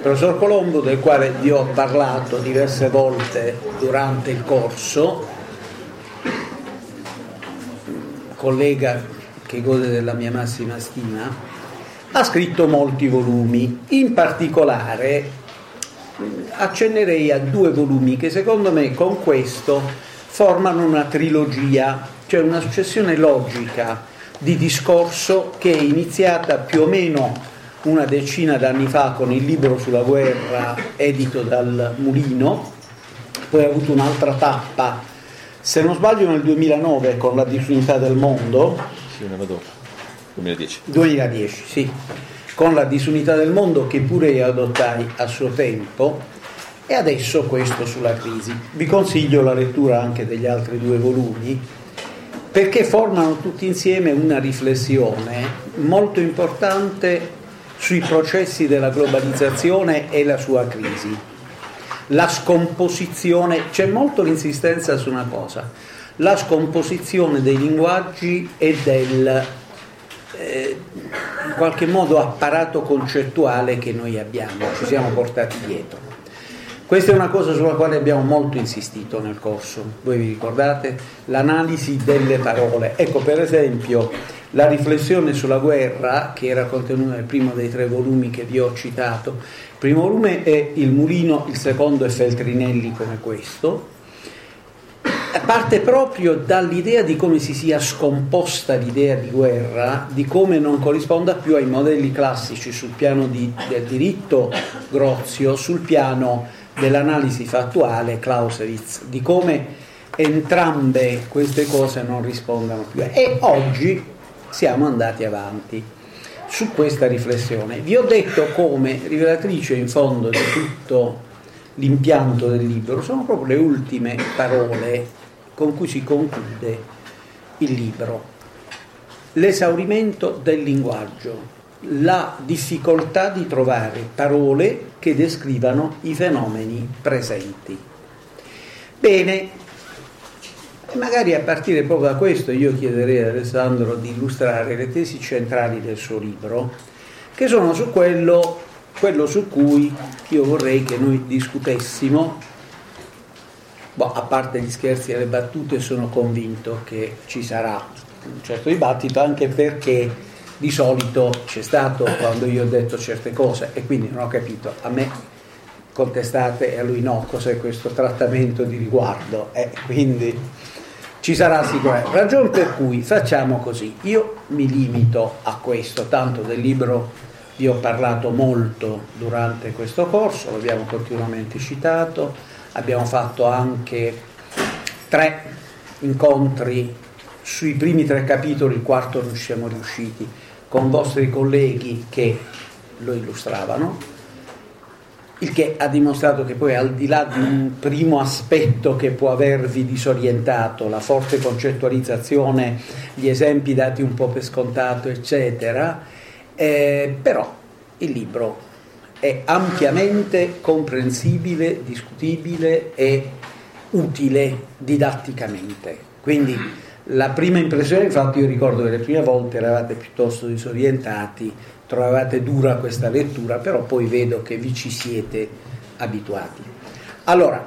professor Colombo, del quale vi ho parlato diverse volte durante il corso, collega che gode della mia massima stima, ha scritto molti volumi. In particolare accennerei a 2 volumi che secondo me con questo formano una trilogia, cioè una successione logica di discorso che è iniziata più o meno una decina d'anni fa con il libro sulla guerra edito dal Mulino, poi ha avuto un'altra tappa, se non sbaglio nel 2009 con La disunità del mondo. Sì, un anno dopo, 2010, sì, con La disunità del mondo, che pure io adottai a suo tempo, e adesso questo sulla crisi. Vi consiglio la lettura anche degli altri 2 volumi, perché formano tutti insieme una riflessione molto importante sui processi della globalizzazione e la sua crisi. La scomposizione, c'è molto l'insistenza su una cosa, la scomposizione dei linguaggi e del in qualche modo apparato concettuale che noi abbiamo, ci siamo portati dietro. Questa è una cosa sulla quale abbiamo molto insistito nel corso, voi vi ricordate? L'analisi delle parole. Ecco, per esempio, la riflessione sulla guerra, che era contenuta nel primo dei 3 volumi che vi ho citato. Il primo volume è il Mulino, il secondo è Feltrinelli come questo. Parte proprio dall'idea di come si sia scomposta l'idea di guerra, di come non corrisponda più ai modelli classici sul piano del diritto Grozio, sul piano dell'analisi fattuale Clausewitz, di come entrambe queste cose non rispondano più. E oggi siamo andati avanti su questa riflessione. Vi ho detto come rivelatrice in fondo di tutto l'impianto del libro sono proprio le ultime parole con cui si conclude il libro: l'esaurimento del linguaggio, la difficoltà di trovare parole che descrivano i fenomeni presenti. Bene, magari a partire proprio da questo io chiederei ad Alessandro di illustrare le tesi centrali del suo libro, che sono su quello su cui io vorrei che noi discutessimo. A parte gli scherzi e le battute, sono convinto che ci sarà un certo dibattito, anche perché di solito c'è stato quando io ho detto certe cose e quindi non ho capito, a me contestate e a lui no, cos'è questo trattamento di riguardo, quindi ci sarà sicuramente. Ragione per cui facciamo così: io mi limito a questo, tanto del libro vi ho parlato molto durante questo corso, l'abbiamo continuamente citato, abbiamo fatto anche 3 incontri sui primi 3 capitoli, il 4º non ci siamo riusciti, con vostri colleghi che lo illustravano, il che ha dimostrato che poi, al di là di un primo aspetto che può avervi disorientato, la forte concettualizzazione, gli esempi dati un po' per scontato, eccetera, però il libro è ampiamente comprensibile, discutibile e utile didatticamente. Quindi la prima impressione, infatti io ricordo che le prime volte eravate piuttosto disorientati, trovavate dura questa lettura, però poi vedo che vi ci siete abituati. Allora,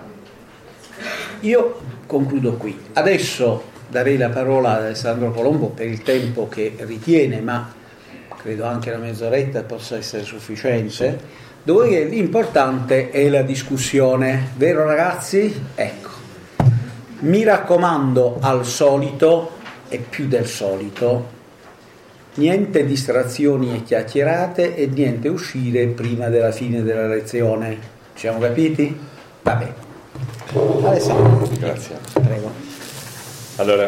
io concludo qui. Adesso darei la parola ad Alessandro Colombo per il tempo che ritiene, ma credo anche una mezz'oretta possa essere sufficiente, dopodiché l'importante è la discussione, vero ragazzi? Ecco. Mi raccomando, al solito e più del solito, niente distrazioni e chiacchierate e niente uscire prima della fine della lezione. Ci siamo capiti? Va bene. Alessandro. Grazie. Prego. Allora,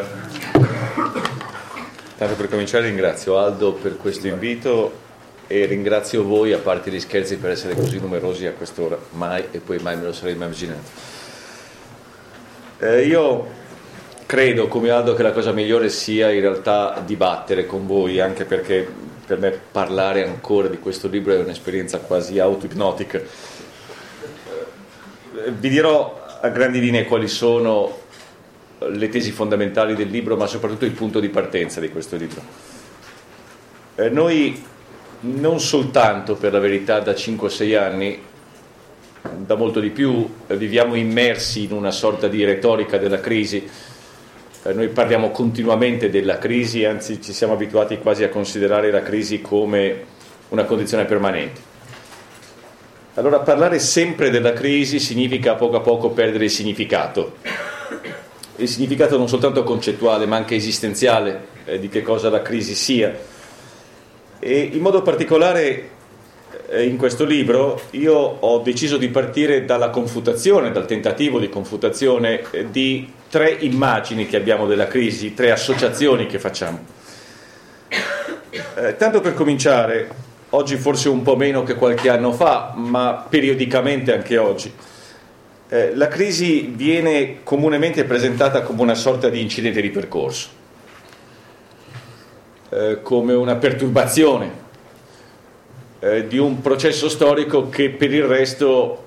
tanto per cominciare ringrazio Aldo per questo invito e ringrazio voi, a parte gli scherzi, per essere così numerosi a quest'ora. Mai e poi mai me lo sarei immaginato. Io credo, come Aldo, che la cosa migliore sia in realtà dibattere con voi, anche perché per me parlare ancora di questo libro è un'esperienza quasi auto-ipnotica. Vi dirò a grandi linee quali sono le tesi fondamentali del libro, ma soprattutto il punto di partenza di questo libro. Noi non soltanto, per la verità, da 5 o 6 anni da molto di più, viviamo immersi in una sorta di retorica della crisi. Noi parliamo continuamente della crisi, anzi ci siamo abituati quasi a considerare la crisi come una condizione permanente. Allora parlare sempre della crisi significa a poco perdere il significato non soltanto concettuale ma anche esistenziale di che cosa la crisi sia. E in modo particolare in questo libro io ho deciso di partire dal tentativo di confutazione di 3 immagini che abbiamo della crisi, 3 associazioni che facciamo. Tanto per cominciare, oggi forse un po' meno che qualche anno fa, ma periodicamente anche oggi, la crisi viene comunemente presentata come una sorta di incidente di percorso, come una perturbazione di un processo storico che per il resto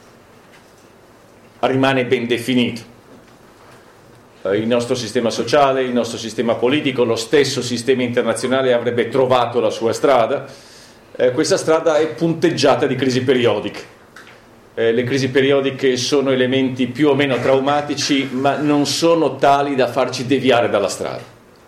rimane ben definito. Il nostro sistema sociale, il nostro sistema politico, lo stesso sistema internazionale avrebbe trovato la sua strada. Questa strada è punteggiata di crisi periodiche. Le crisi periodiche sono elementi più o meno traumatici, ma non sono tali da farci deviare dalla strada.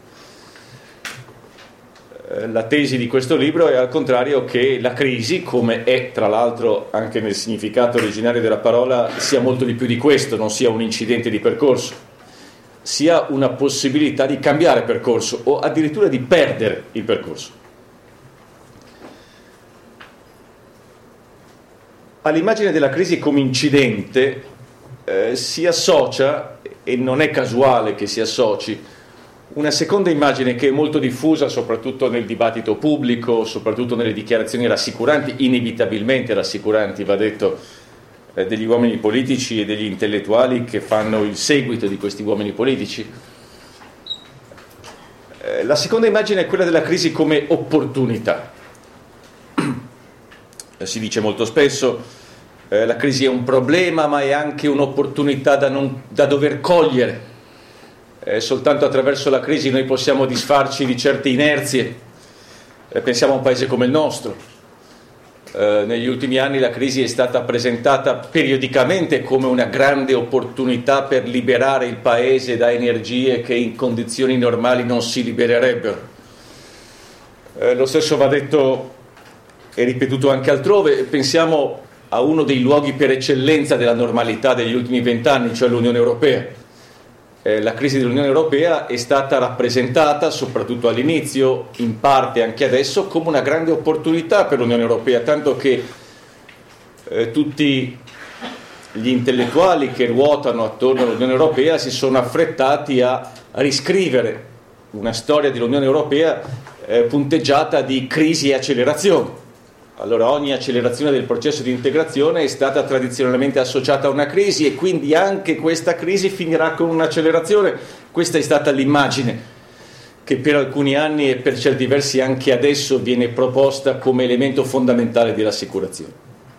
La tesi di questo libro è al contrario che la crisi, come è tra l'altro anche nel significato originario della parola, sia molto di più di questo, non sia un incidente di percorso, sia una possibilità di cambiare percorso o addirittura di perdere il percorso. All'immagine della crisi come incidente si associa, e non è casuale che si associ, una seconda immagine che è molto diffusa soprattutto nel dibattito pubblico, soprattutto nelle dichiarazioni rassicuranti, inevitabilmente rassicuranti, va detto, degli uomini politici e degli intellettuali che fanno il seguito di questi uomini politici. La seconda immagine è quella della crisi come opportunità. Si dice molto spesso la crisi è un problema ma è anche un'opportunità da dover cogliere. Soltanto attraverso la crisi noi possiamo disfarci di certe inerzie. Pensiamo a un paese come il nostro. Negli ultimi anni la crisi è stata presentata periodicamente come una grande opportunità per liberare il paese da energie che in condizioni normali non si libererebbero. Lo stesso va detto e ripetuto anche altrove. Pensiamo a uno dei luoghi per eccellenza della normalità degli ultimi 20 anni, cioè l'Unione Europea. La crisi dell'Unione Europea è stata rappresentata, soprattutto all'inizio, in parte anche adesso, come una grande opportunità per l'Unione Europea, tanto che tutti gli intellettuali che ruotano attorno all'Unione Europea si sono affrettati a riscrivere una storia dell'Unione Europea punteggiata di crisi e accelerazione. Allora ogni accelerazione del processo di integrazione è stata tradizionalmente associata a una crisi e quindi anche questa crisi finirà con un'accelerazione. Questa è stata l'immagine che per alcuni anni e per certi versi anche adesso viene proposta come elemento fondamentale di rassicurazione.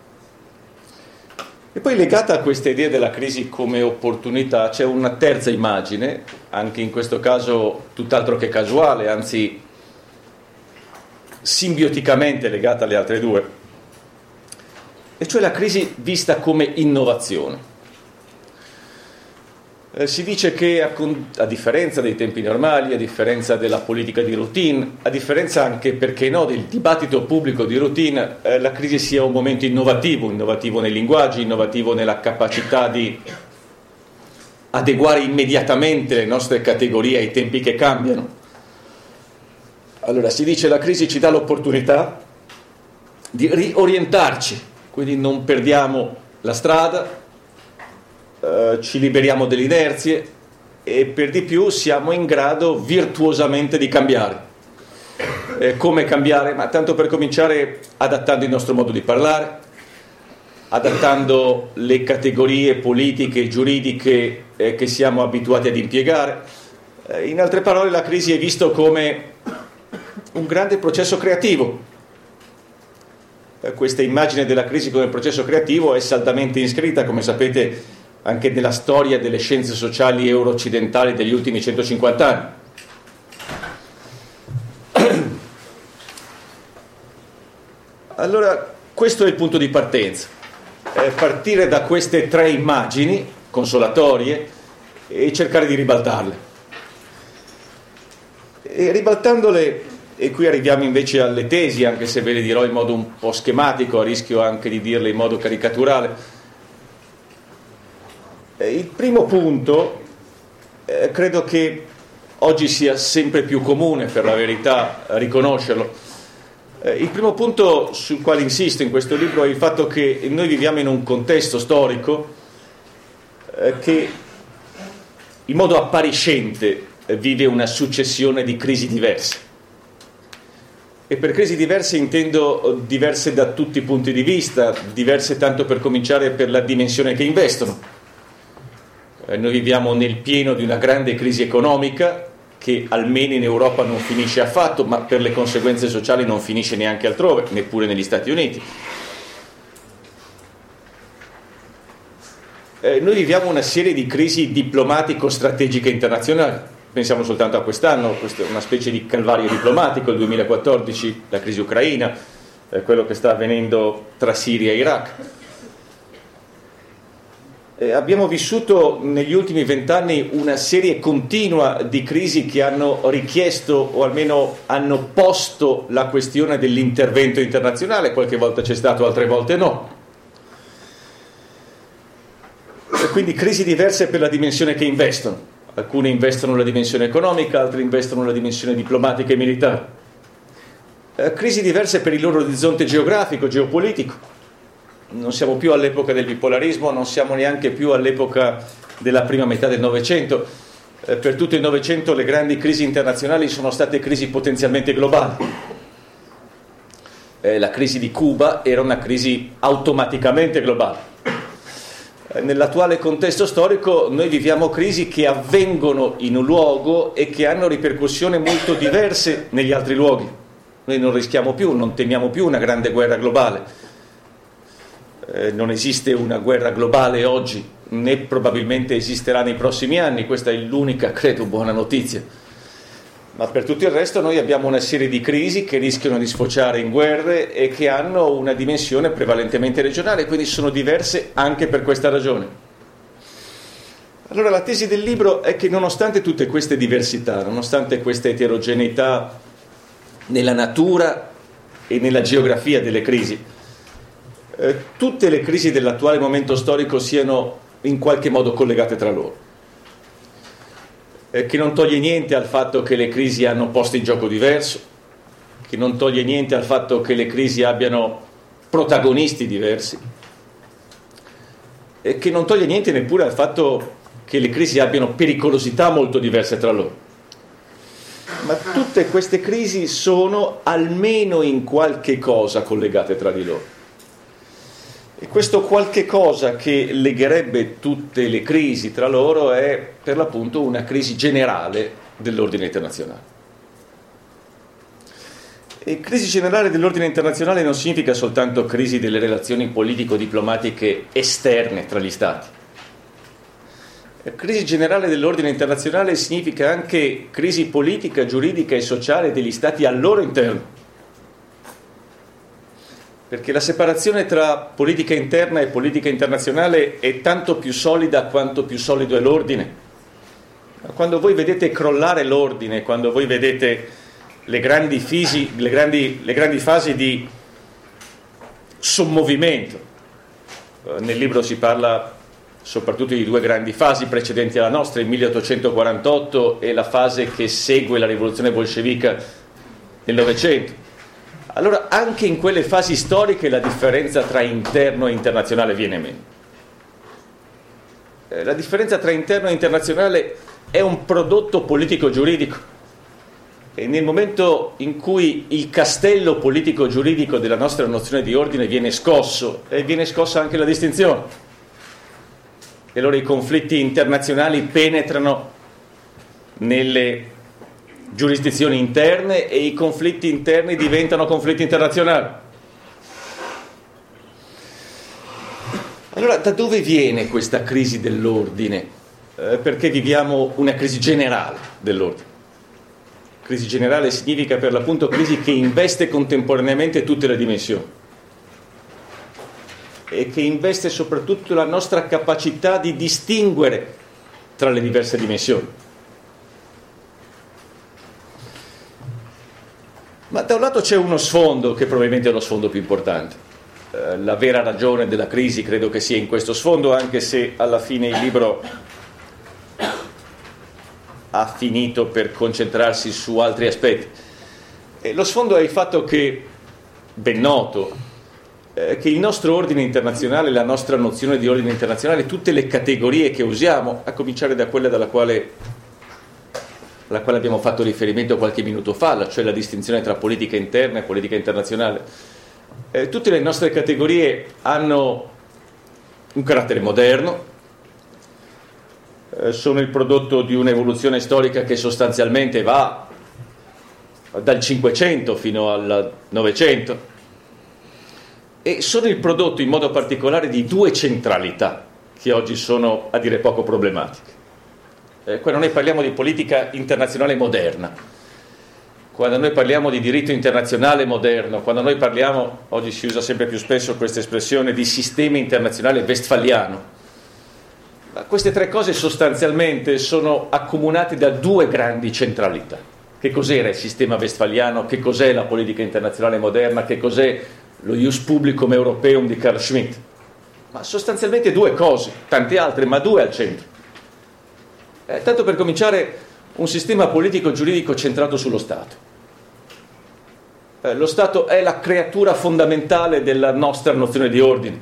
E poi legata a questa idea della crisi come opportunità c'è una terza immagine, anche in questo caso tutt'altro che casuale, anzi simbioticamente legata alle altre due, e cioè la crisi vista come innovazione. Si dice che a differenza dei tempi normali, a differenza della politica di routine, a differenza anche, perché no, del dibattito pubblico di routine, la crisi sia un momento innovativo nei linguaggi, innovativo nella capacità di adeguare immediatamente le nostre categorie ai tempi che cambiano. Allora si dice la crisi ci dà l'opportunità di riorientarci, quindi non perdiamo la strada, ci liberiamo delle inerzie e per di più siamo in grado virtuosamente di cambiare. Come cambiare? Ma tanto per cominciare adattando il nostro modo di parlare, adattando le categorie politiche e giuridiche che siamo abituati ad impiegare. In altre parole la crisi è visto come un grande processo creativo. Questa immagine della crisi come processo creativo è saldamente iscritta, come sapete, anche nella storia delle scienze sociali euro-occidentali degli ultimi 150 anni. Allora, questo è il punto di partenza. partire da queste tre immagini consolatorie e cercare di ribaltarle. E ribaltandole, e qui arriviamo invece alle tesi, anche se ve le dirò in modo un po' schematico, a rischio anche di dirle in modo caricaturale. Il primo punto, credo che oggi sia sempre più comune, per la verità, riconoscerlo. Il primo punto sul quale insisto in questo libro è il fatto che noi viviamo in un contesto storico che in modo appariscente vive una successione di crisi diverse. E per crisi diverse intendo diverse da tutti i punti di vista, diverse tanto per cominciare per la dimensione che investono. Noi viviamo nel pieno di una grande crisi economica che almeno in Europa non finisce affatto, ma per le conseguenze sociali non finisce neanche altrove, neppure negli Stati Uniti. Noi viviamo una serie di crisi diplomatico-strategiche internazionali. Pensiamo soltanto a quest'anno, questa è una specie di calvario diplomatico, il 2014, la crisi ucraina, quello che sta avvenendo tra Siria e Iraq. Abbiamo vissuto negli ultimi 20 anni una serie continua di crisi che hanno richiesto o almeno hanno posto la questione dell'intervento internazionale, qualche volta c'è stato, altre volte no. E quindi crisi diverse per la dimensione che investono. Alcune investono la dimensione economica, altre investono la dimensione diplomatica e militare. Crisi diverse per il loro orizzonte geografico, geopolitico. Non siamo più all'epoca del bipolarismo, non siamo neanche più all'epoca della prima metà del Novecento. Per tutto il Novecento le grandi crisi internazionali sono state crisi potenzialmente globali. La crisi di Cuba era una crisi automaticamente globale. Nell'attuale contesto storico noi viviamo crisi che avvengono in un luogo e che hanno ripercussioni molto diverse negli altri luoghi. Noi non rischiamo più, non temiamo più una grande guerra globale. Non esiste una guerra globale oggi, né probabilmente esisterà nei prossimi anni, questa è l'unica, credo, buona notizia. Ma per tutto il resto noi abbiamo una serie di crisi che rischiano di sfociare in guerre e che hanno una dimensione prevalentemente regionale, quindi sono diverse anche per questa ragione. Allora la tesi del libro è che nonostante tutte queste diversità, nonostante questa eterogeneità nella natura e nella geografia delle crisi, tutte le crisi dell'attuale momento storico siano in qualche modo collegate tra loro. Che non toglie niente al fatto che le crisi hanno posto in gioco diverso, che non toglie niente al fatto che le crisi abbiano protagonisti diversi, e che non toglie niente neppure al fatto che le crisi abbiano pericolosità molto diverse tra loro. Ma tutte queste crisi sono almeno in qualche cosa collegate tra di loro. E questo qualche cosa che legherebbe tutte le crisi tra loro è per l'appunto una crisi generale dell'ordine internazionale. E crisi generale dell'ordine internazionale non significa soltanto crisi delle relazioni politico-diplomatiche esterne tra gli Stati. Crisi generale dell'ordine internazionale significa anche crisi politica, giuridica e sociale degli Stati al loro interno. Perché la separazione tra politica interna e politica internazionale è tanto più solida quanto più solido è l'ordine. Quando voi vedete crollare l'ordine, quando voi vedete le grandi fasi di sommovimento, nel libro si parla soprattutto di due grandi fasi precedenti alla nostra, il 1848 e la fase che segue la rivoluzione bolscevica nel Novecento. Allora anche in quelle fasi storiche la differenza tra interno e internazionale viene meno. La differenza tra interno e internazionale è un prodotto politico-giuridico e nel momento in cui il castello politico-giuridico della nostra nozione di ordine viene scosso, e viene scossa anche la distinzione. E allora i conflitti internazionali penetrano nelle giurisdizioni interne e i conflitti interni diventano conflitti internazionali. Allora, da dove viene questa crisi dell'ordine? Perché viviamo una crisi generale dell'ordine. Crisi generale significa per l'appunto crisi che investe contemporaneamente tutte le dimensioni. e che investe soprattutto la nostra capacità di distinguere tra le diverse dimensioni. Ma da un lato c'è uno sfondo che probabilmente è lo sfondo più importante. La vera ragione della crisi credo che sia in questo sfondo, anche se alla fine il libro ha finito per concentrarsi su altri aspetti. E lo sfondo è il fatto che, ben noto, che il nostro ordine internazionale, la nostra nozione di ordine internazionale, tutte le categorie che usiamo, a cominciare da quella alla quale abbiamo fatto riferimento qualche minuto fa, cioè la distinzione tra politica interna e politica internazionale, tutte le nostre categorie hanno un carattere moderno, sono il prodotto di un'evoluzione storica che sostanzialmente va dal 500 fino al 900 e sono il prodotto in modo particolare di due centralità che oggi sono a dire poco problematiche. Quando noi parliamo di politica internazionale moderna, quando noi parliamo di diritto internazionale moderno, quando noi parliamo, oggi si usa sempre più spesso questa espressione, di sistema internazionale westfaliano, queste tre cose sostanzialmente sono accomunate da due grandi centralità. Che cos'era il sistema westfaliano? Che cos'è la politica internazionale moderna? Che cos'è lo Ius Publicum Europeum di Carl Schmitt? Ma sostanzialmente due cose, tante altre, ma due al centro. Tanto per cominciare, un sistema politico-giuridico centrato sullo Stato. Lo Stato è la creatura fondamentale della nostra nozione di ordine,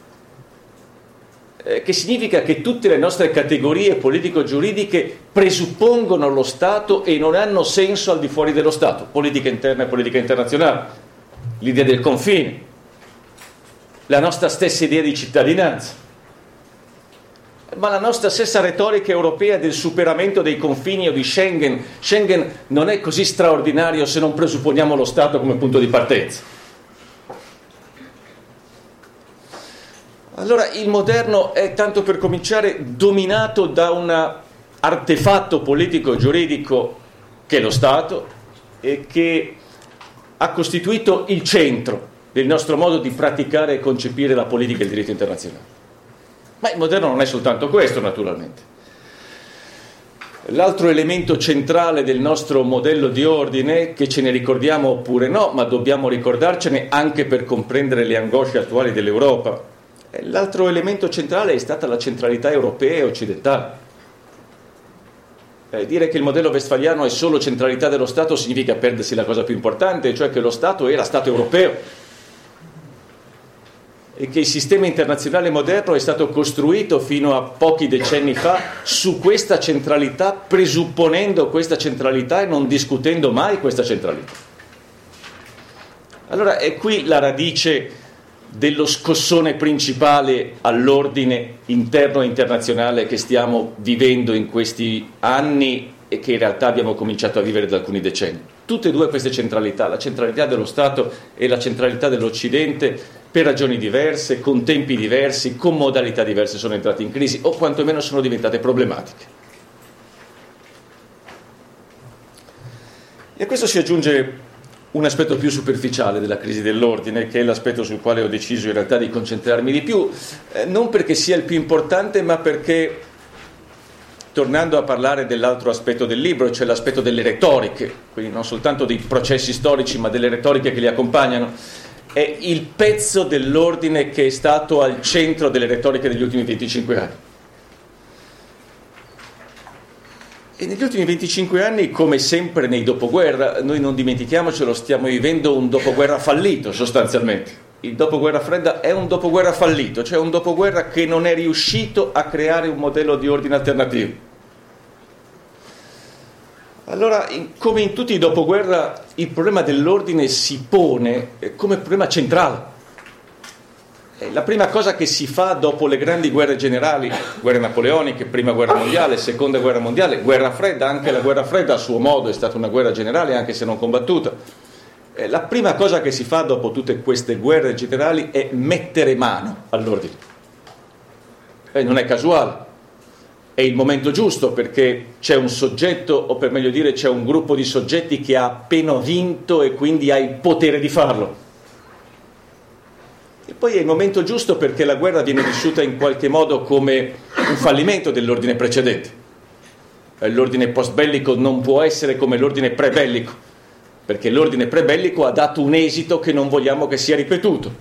che significa che tutte le nostre categorie politico-giuridiche presuppongono lo Stato e non hanno senso al di fuori dello Stato. Politica interna e politica internazionale, l'idea del confine, la nostra stessa idea di cittadinanza, ma la nostra stessa retorica europea del superamento dei confini o di Schengen. Schengen non è così straordinario se non presupponiamo lo Stato come punto di partenza. Allora il moderno è, tanto per cominciare, dominato da un artefatto politico-giuridico che è lo Stato e che ha costituito il centro del nostro modo di praticare e concepire la politica e il diritto internazionale. Ma il moderno non è soltanto questo, naturalmente. L'altro elemento centrale del nostro modello di ordine, che ce ne ricordiamo oppure no, ma dobbiamo ricordarcene anche per comprendere le angosce attuali dell'Europa, l'altro elemento centrale è stata la centralità europea e occidentale. Dire che il modello westfaliano è solo centralità dello Stato significa perdersi la cosa più importante, cioè che lo Stato era Stato europeo e che il sistema internazionale moderno è stato costruito fino a pochi decenni fa su questa centralità, presupponendo questa centralità e non discutendo mai questa centralità. Allora è qui la radice dello scossone principale all'ordine interno e internazionale che stiamo vivendo in questi anni e che in realtà abbiamo cominciato a vivere da alcuni decenni. Tutte e due queste centralità, la centralità dello Stato e la centralità dell'Occidente, per ragioni diverse, con tempi diversi, con modalità diverse, sono entrate in crisi o quantomeno sono diventate problematiche. E a questo si aggiunge un aspetto più superficiale della crisi dell'ordine, che è l'aspetto sul quale ho deciso in realtà di concentrarmi di più, non perché sia il più importante, ma perché, tornando a parlare dell'altro aspetto del libro, cioè l'aspetto delle retoriche, quindi non soltanto dei processi storici, ma delle retoriche che li accompagnano, è il pezzo dell'ordine che è stato al centro delle retoriche degli ultimi 25 anni. E negli ultimi 25 anni, come sempre nei dopoguerra, noi non dimentichiamocelo, stiamo vivendo un dopoguerra fallito sostanzialmente. Il dopoguerra fredda è un dopoguerra fallito, cioè un dopoguerra che non è riuscito a creare un modello di ordine alternativo. Allora, come in tutti i dopoguerra, il problema dell'ordine si pone come problema centrale. La prima cosa che si fa dopo le grandi guerre generali, guerre napoleoniche, prima guerra mondiale, seconda guerra mondiale, guerra fredda, anche la guerra fredda a suo modo è stata una guerra generale anche se non combattuta. La prima cosa che si fa dopo tutte queste guerre generali è mettere mano all'ordine. Non è casuale, è il momento giusto perché c'è un soggetto, o per meglio dire c'è un gruppo di soggetti che ha appena vinto e quindi ha il potere di farlo. poi è il momento giusto perché la guerra viene vissuta in qualche modo come un fallimento dell'ordine precedente. L'ordine post-bellico non può essere come l'ordine pre-bellico, perché l'ordine pre-bellico ha dato un esito che non vogliamo che sia ripetuto.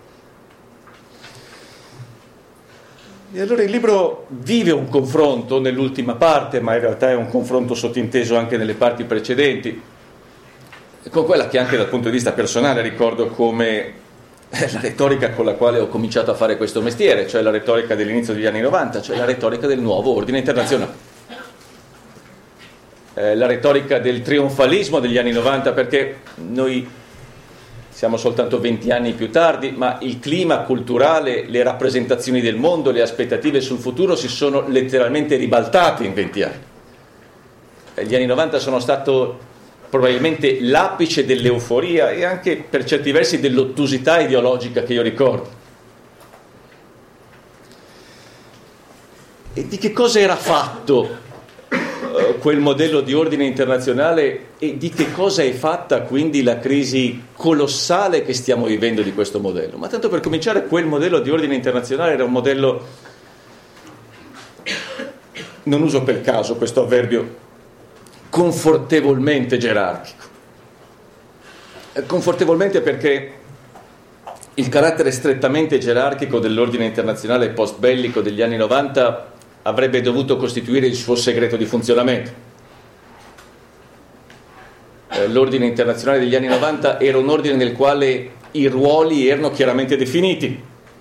E allora il libro vive un confronto nell'ultima parte, ma in realtà è un confronto sottinteso anche nelle parti precedenti, con quella che anche dal punto di vista personale ricordo come la retorica con la quale ho cominciato a fare questo mestiere, cioè la retorica dell'inizio degli anni 90, cioè la retorica del nuovo ordine internazionale. La retorica del trionfalismo degli anni 90, perché noi siamo soltanto 20 anni più tardi, ma il clima culturale, le rappresentazioni del mondo, le aspettative sul futuro si sono letteralmente ribaltate in 20 anni. Gli anni 90 sono stato probabilmente l'apice dell'euforia e anche per certi versi dell'ottusità ideologica che io ricordo. E di che cosa era fatto quel modello di ordine internazionale e di che cosa è fatta quindi la crisi colossale che stiamo vivendo di questo modello? Ma tanto per cominciare, quel modello di ordine internazionale era un modello, non uso per caso questo avverbio, confortevolmente gerarchico. Confortevolmente perché il carattere strettamente gerarchico dell'ordine internazionale post-bellico degli anni 90 avrebbe dovuto costituire il suo segreto di funzionamento. L'ordine internazionale degli anni 90 era un ordine nel quale i ruoli erano chiaramente definiti.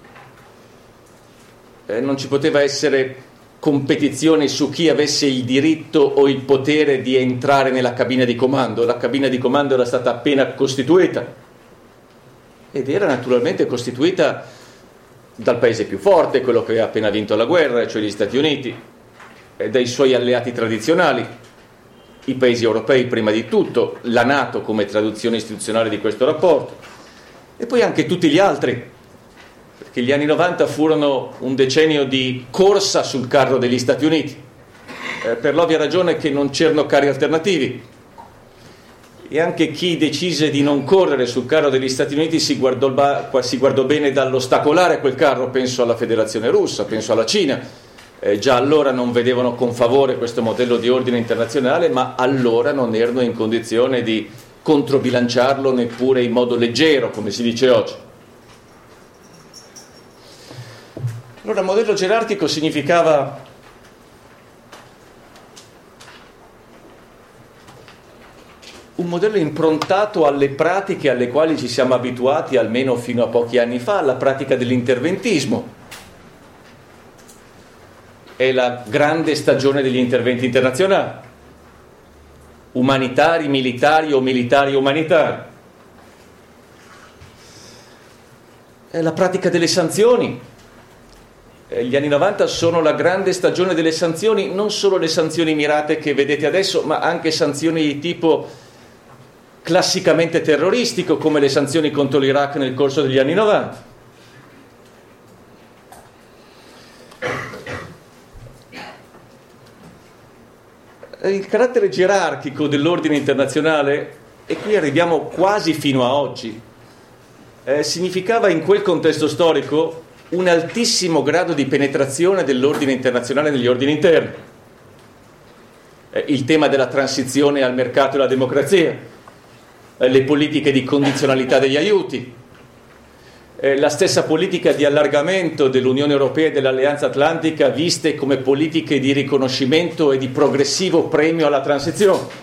Non ci poteva essere competizione su chi avesse il diritto o il potere di entrare nella cabina di comando. La cabina di comando era stata appena costituita ed era naturalmente costituita dal paese più forte, quello che ha appena vinto la guerra, cioè gli Stati Uniti, e dai suoi alleati tradizionali, i paesi europei prima di tutto, la NATO come traduzione istituzionale di questo rapporto, e poi anche tutti gli altri, perché gli anni 90 furono un decennio di corsa sul carro degli Stati Uniti, per l'ovvia ragione che non c'erano carri alternativi. E anche chi decise di non correre sul carro degli Stati Uniti si guardò bene dall'ostacolare quel carro. Penso alla Federazione Russa, penso alla Cina. Già allora non vedevano con favore questo modello di ordine internazionale, ma allora non erano in condizione di controbilanciarlo neppure in modo leggero, come si dice oggi. Allora, il modello gerarchico significava un modello improntato alle pratiche alle quali ci siamo abituati almeno fino a pochi anni fa, la pratica dell'interventismo. È la grande stagione degli interventi internazionali, umanitari, militari o militari umanitari. È la pratica delle sanzioni. Gli anni 90 sono la grande stagione delle sanzioni, non solo le sanzioni mirate che vedete adesso, ma anche sanzioni di tipo classicamente terroristico, come le sanzioni contro l'Iraq nel corso degli anni 90. Il carattere gerarchico dell'ordine internazionale, e qui arriviamo quasi fino a oggi, significava in quel contesto storico un altissimo grado di penetrazione dell'ordine internazionale negli ordini interni. Il tema della transizione al mercato e alla democrazia, le politiche di condizionalità degli aiuti, la stessa politica di allargamento dell'Unione Europea e dell'Alleanza Atlantica viste come politiche di riconoscimento e di progressivo premio alla transizione.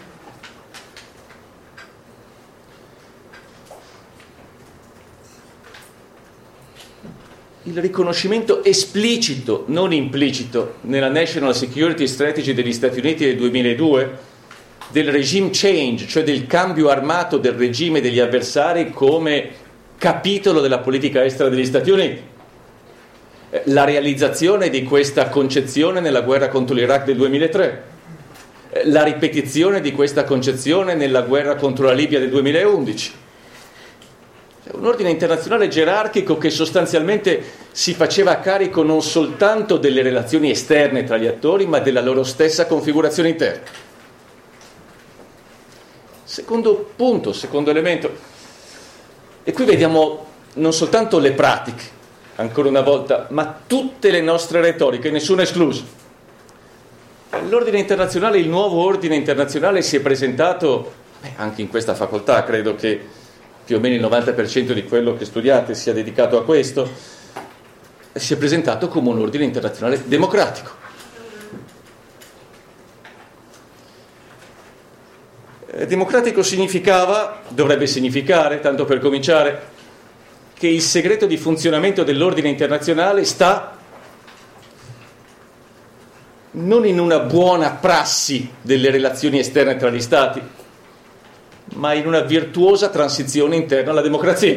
Il riconoscimento esplicito, non implicito, nella National Security Strategy degli Stati Uniti del 2002 del regime change, cioè del cambio armato del regime degli avversari come capitolo della politica estera degli Stati Uniti. La realizzazione di questa concezione nella guerra contro l'Iraq del 2003, la ripetizione di questa concezione nella guerra contro la Libia del 2011. Un ordine internazionale gerarchico che sostanzialmente si faceva carico non soltanto delle relazioni esterne tra gli attori, ma della loro stessa configurazione interna. Secondo punto, secondo elemento, e qui vediamo non soltanto le pratiche, ancora una volta, ma tutte le nostre retoriche, nessuna esclusa. L'ordine internazionale, il nuovo ordine internazionale si è presentato, anche in questa facoltà, credo che più o meno il 90% di quello che studiate sia dedicato a questo, si è presentato come un ordine internazionale democratico. Democratico dovrebbe significare, tanto per cominciare, che il segreto di funzionamento dell'ordine internazionale sta non in una buona prassi delle relazioni esterne tra gli Stati, ma in una virtuosa transizione interna alla democrazia.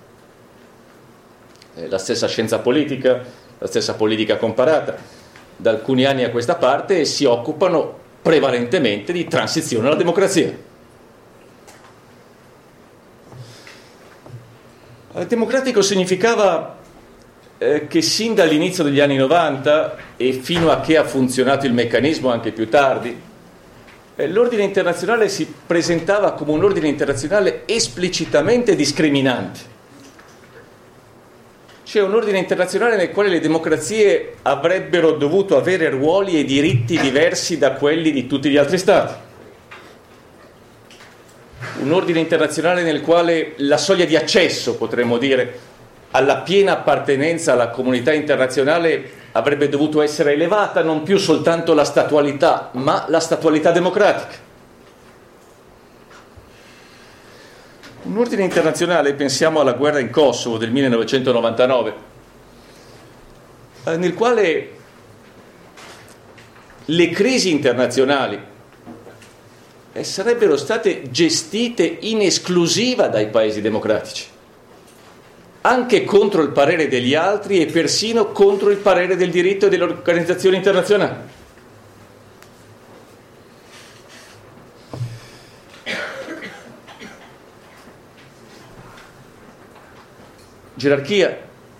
La stessa scienza politica, la stessa politica comparata, da alcuni anni a questa parte si occupano prevalentemente di transizione alla democrazia. Democratico significava che sin dall'inizio degli anni 90 e fino a che ha funzionato il meccanismo anche più tardi, l'ordine internazionale si presentava come un ordine internazionale esplicitamente discriminante. Cioè un ordine internazionale nel quale le democrazie avrebbero dovuto avere ruoli e diritti diversi da quelli di tutti gli altri Stati. Un ordine internazionale nel quale la soglia di accesso, potremmo dire, alla piena appartenenza alla comunità internazionale avrebbe dovuto essere elevata, non più soltanto la statualità, ma la statualità democratica. Un ordine internazionale, pensiamo alla guerra in Kosovo del 1999, nel quale le crisi internazionali sarebbero state gestite in esclusiva dai paesi democratici, anche contro il parere degli altri e persino contro il parere del diritto e delle organizzazioni internazionali. Gerarchia,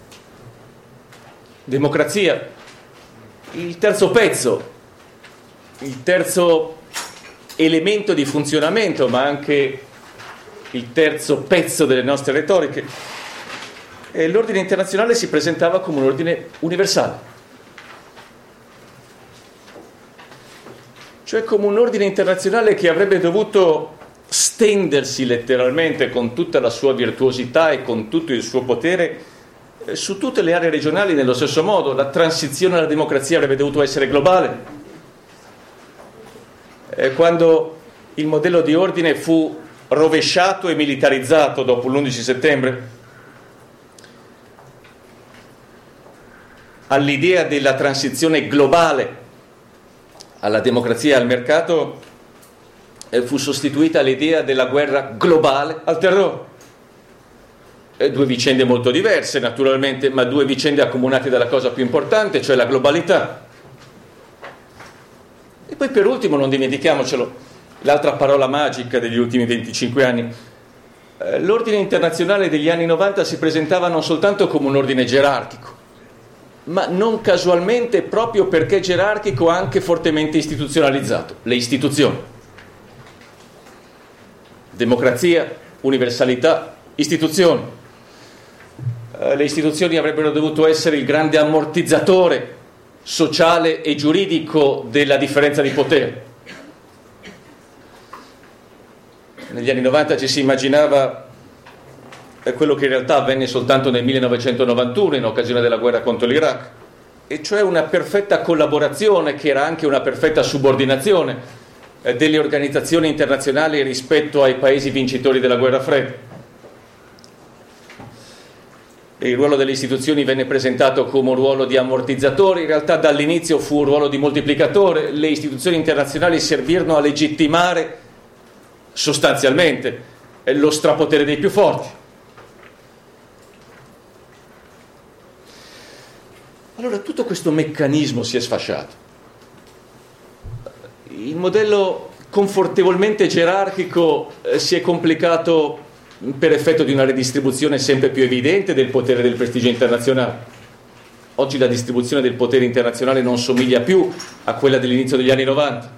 democrazia, il terzo pezzo, il terzo elemento di funzionamento, ma anche il terzo pezzo delle nostre retoriche. L'ordine internazionale si presentava come un ordine universale, cioè come un ordine internazionale che avrebbe dovuto stendersi letteralmente con tutta la sua virtuosità e con tutto il suo potere su tutte le aree regionali nello stesso modo. La transizione alla democrazia avrebbe dovuto essere globale. Quando il modello di ordine fu rovesciato e militarizzato dopo l'11 settembre, all'idea della transizione globale alla democrazia e al mercato fu sostituita l'idea della guerra globale al terrore. Due vicende molto diverse naturalmente, ma due vicende accomunate dalla cosa più importante, cioè la globalità. E poi per ultimo, non dimentichiamocelo, l'altra parola magica degli ultimi 25 anni. L'ordine internazionale degli anni 90 si presentava non soltanto come un ordine gerarchico, ma non casualmente, proprio perché gerarchico, anche fortemente istituzionalizzato. Le istituzioni. Democrazia, universalità, istituzioni. Le istituzioni avrebbero dovuto essere il grande ammortizzatore sociale e giuridico della differenza di potere. Negli anni 90 ci si immaginava quello che in realtà avvenne soltanto nel 1991 in occasione della guerra contro l'Iraq, e cioè una perfetta collaborazione che era anche una perfetta subordinazione delle organizzazioni internazionali rispetto ai paesi vincitori della guerra fredda. Il ruolo delle istituzioni venne presentato come un ruolo di ammortizzatore, in realtà dall'inizio fu un ruolo di moltiplicatore. Le istituzioni internazionali servirono a legittimare sostanzialmente lo strapotere dei più forti. Allora tutto questo meccanismo si è sfasciato. Il modello confortevolmente gerarchico si è complicato per effetto di una redistribuzione sempre più evidente del potere e del prestigio internazionale. Oggi la distribuzione del potere internazionale non somiglia più a quella dell'inizio degli anni 90.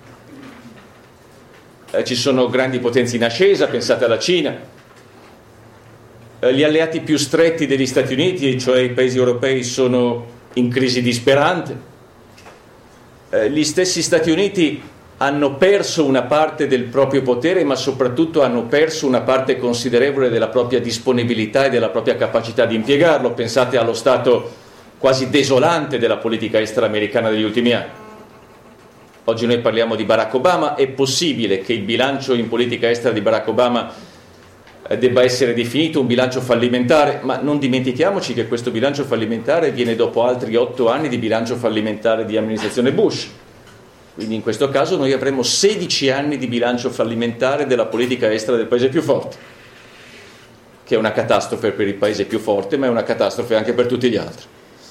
Ci sono grandi potenze in ascesa, pensate alla Cina, Gli alleati più stretti degli Stati Uniti, cioè i paesi europei, sono in crisi disperante. Gli stessi Stati Uniti hanno perso una parte del proprio potere, ma soprattutto hanno perso una parte considerevole della propria disponibilità e della propria capacità di impiegarlo. Pensate allo stato quasi desolante della politica estera americana degli ultimi anni. Oggi noi parliamo di Barack Obama. È possibile che il bilancio in politica estera di Barack Obama debba essere definito un bilancio fallimentare, ma non dimentichiamoci che questo bilancio fallimentare viene dopo altri 8 anni di bilancio fallimentare di amministrazione Bush. Quindi in questo caso noi avremo 16 anni di bilancio fallimentare della politica estera del paese più forte, che è una catastrofe per il paese più forte, ma è una catastrofe anche per tutti gli altri.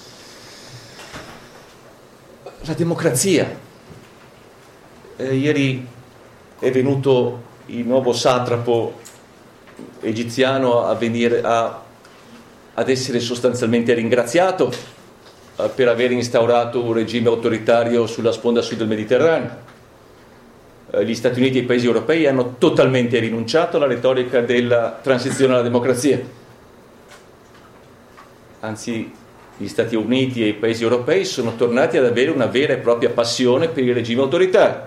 La democrazia. Ieri è venuto il nuovo satrapo egiziano ad essere sostanzialmente ringraziato per aver instaurato un regime autoritario sulla sponda sud del Mediterraneo. Gli Stati Uniti e i paesi europei hanno totalmente rinunciato alla retorica della transizione alla democrazia. Anzi, gli Stati Uniti e i paesi europei sono tornati ad avere una vera e propria passione per il regime autoritario.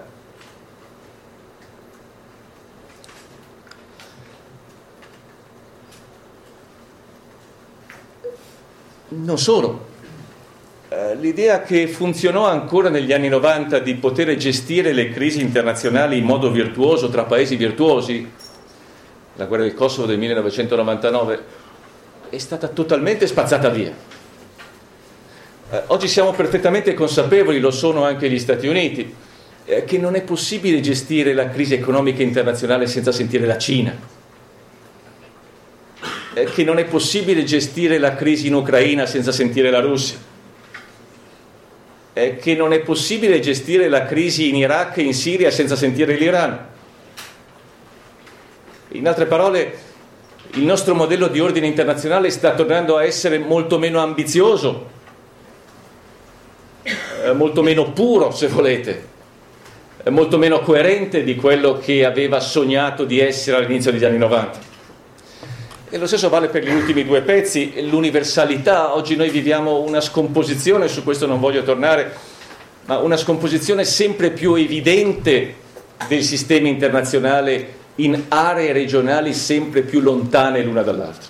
Non solo, l'idea che funzionò ancora negli anni 90 di poter gestire le crisi internazionali in modo virtuoso tra paesi virtuosi, la guerra del Kosovo del 1999, è stata totalmente spazzata via. Oggi siamo perfettamente consapevoli, lo sono anche gli Stati Uniti, che non è possibile gestire la crisi economica internazionale senza sentire la Cina, che non è possibile gestire la crisi in Ucraina senza sentire la Russia, che non è possibile gestire la crisi in Iraq e in Siria senza sentire l'Iran. In altre parole, il nostro modello di ordine internazionale sta tornando a essere molto meno ambizioso, molto meno puro, se volete, molto meno coerente di quello che aveva sognato di essere all'inizio degli anni 90. E lo stesso vale per gli ultimi 2 pezzi, l'universalità. Oggi noi viviamo una scomposizione, su questo non voglio tornare, ma una scomposizione sempre più evidente del sistema internazionale in aree regionali sempre più lontane l'una dall'altra.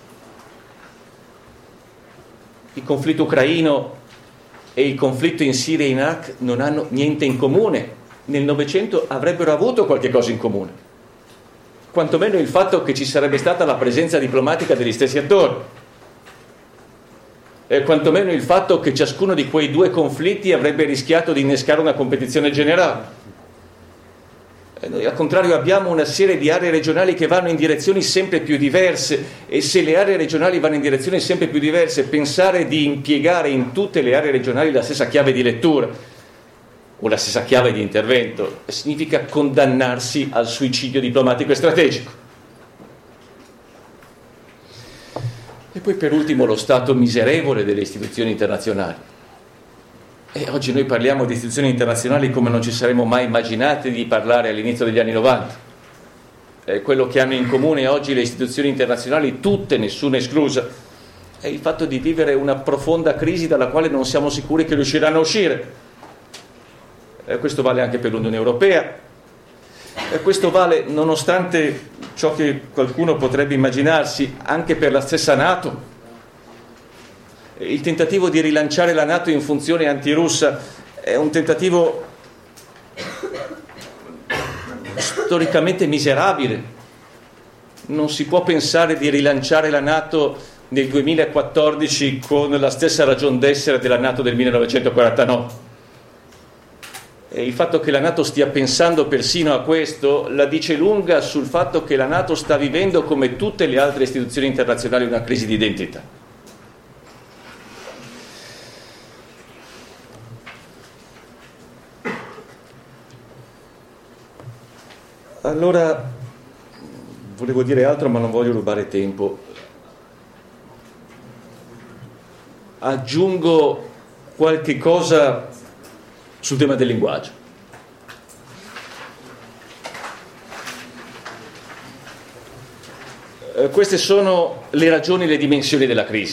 Il conflitto ucraino e il conflitto in Siria e in Iraq non hanno niente in comune. Nel Novecento avrebbero avuto qualche cosa in comune, quantomeno il fatto che ci sarebbe stata la presenza diplomatica degli stessi attori, e quantomeno il fatto che ciascuno di quei 2 conflitti avrebbe rischiato di innescare una competizione generale. E noi al contrario abbiamo una serie di aree regionali che vanno in direzioni sempre più diverse, e se le aree regionali vanno in direzioni sempre più diverse, pensare di impiegare in tutte le aree regionali la stessa chiave di lettura o la stessa chiave di intervento significa condannarsi al suicidio diplomatico e strategico. E poi per ultimo lo stato miserevole delle istituzioni internazionali. E oggi noi parliamo di istituzioni internazionali come non ci saremmo mai immaginati di parlare all'inizio degli anni 90. Quello che hanno in comune oggi le istituzioni internazionali, tutte, nessuna esclusa, è il fatto di vivere una profonda crisi dalla quale non siamo sicuri che riusciranno a uscire. Questo vale anche per l'Unione Europea, questo vale, nonostante ciò che qualcuno potrebbe immaginarsi, anche per la stessa NATO. Il tentativo di rilanciare la NATO in funzione antirussa è un tentativo storicamente miserabile. Non si può pensare di rilanciare la NATO nel 2014 con la stessa ragion d'essere della NATO del 1949. E il fatto che la NATO stia pensando persino a questo la dice lunga sul fatto che la NATO sta vivendo, come tutte le altre istituzioni internazionali, una crisi di identità. Allora, volevo dire altro ma non voglio rubare tempo. Aggiungo qualche cosa sul tema del linguaggio. queste sono le ragioni e le dimensioni della crisi.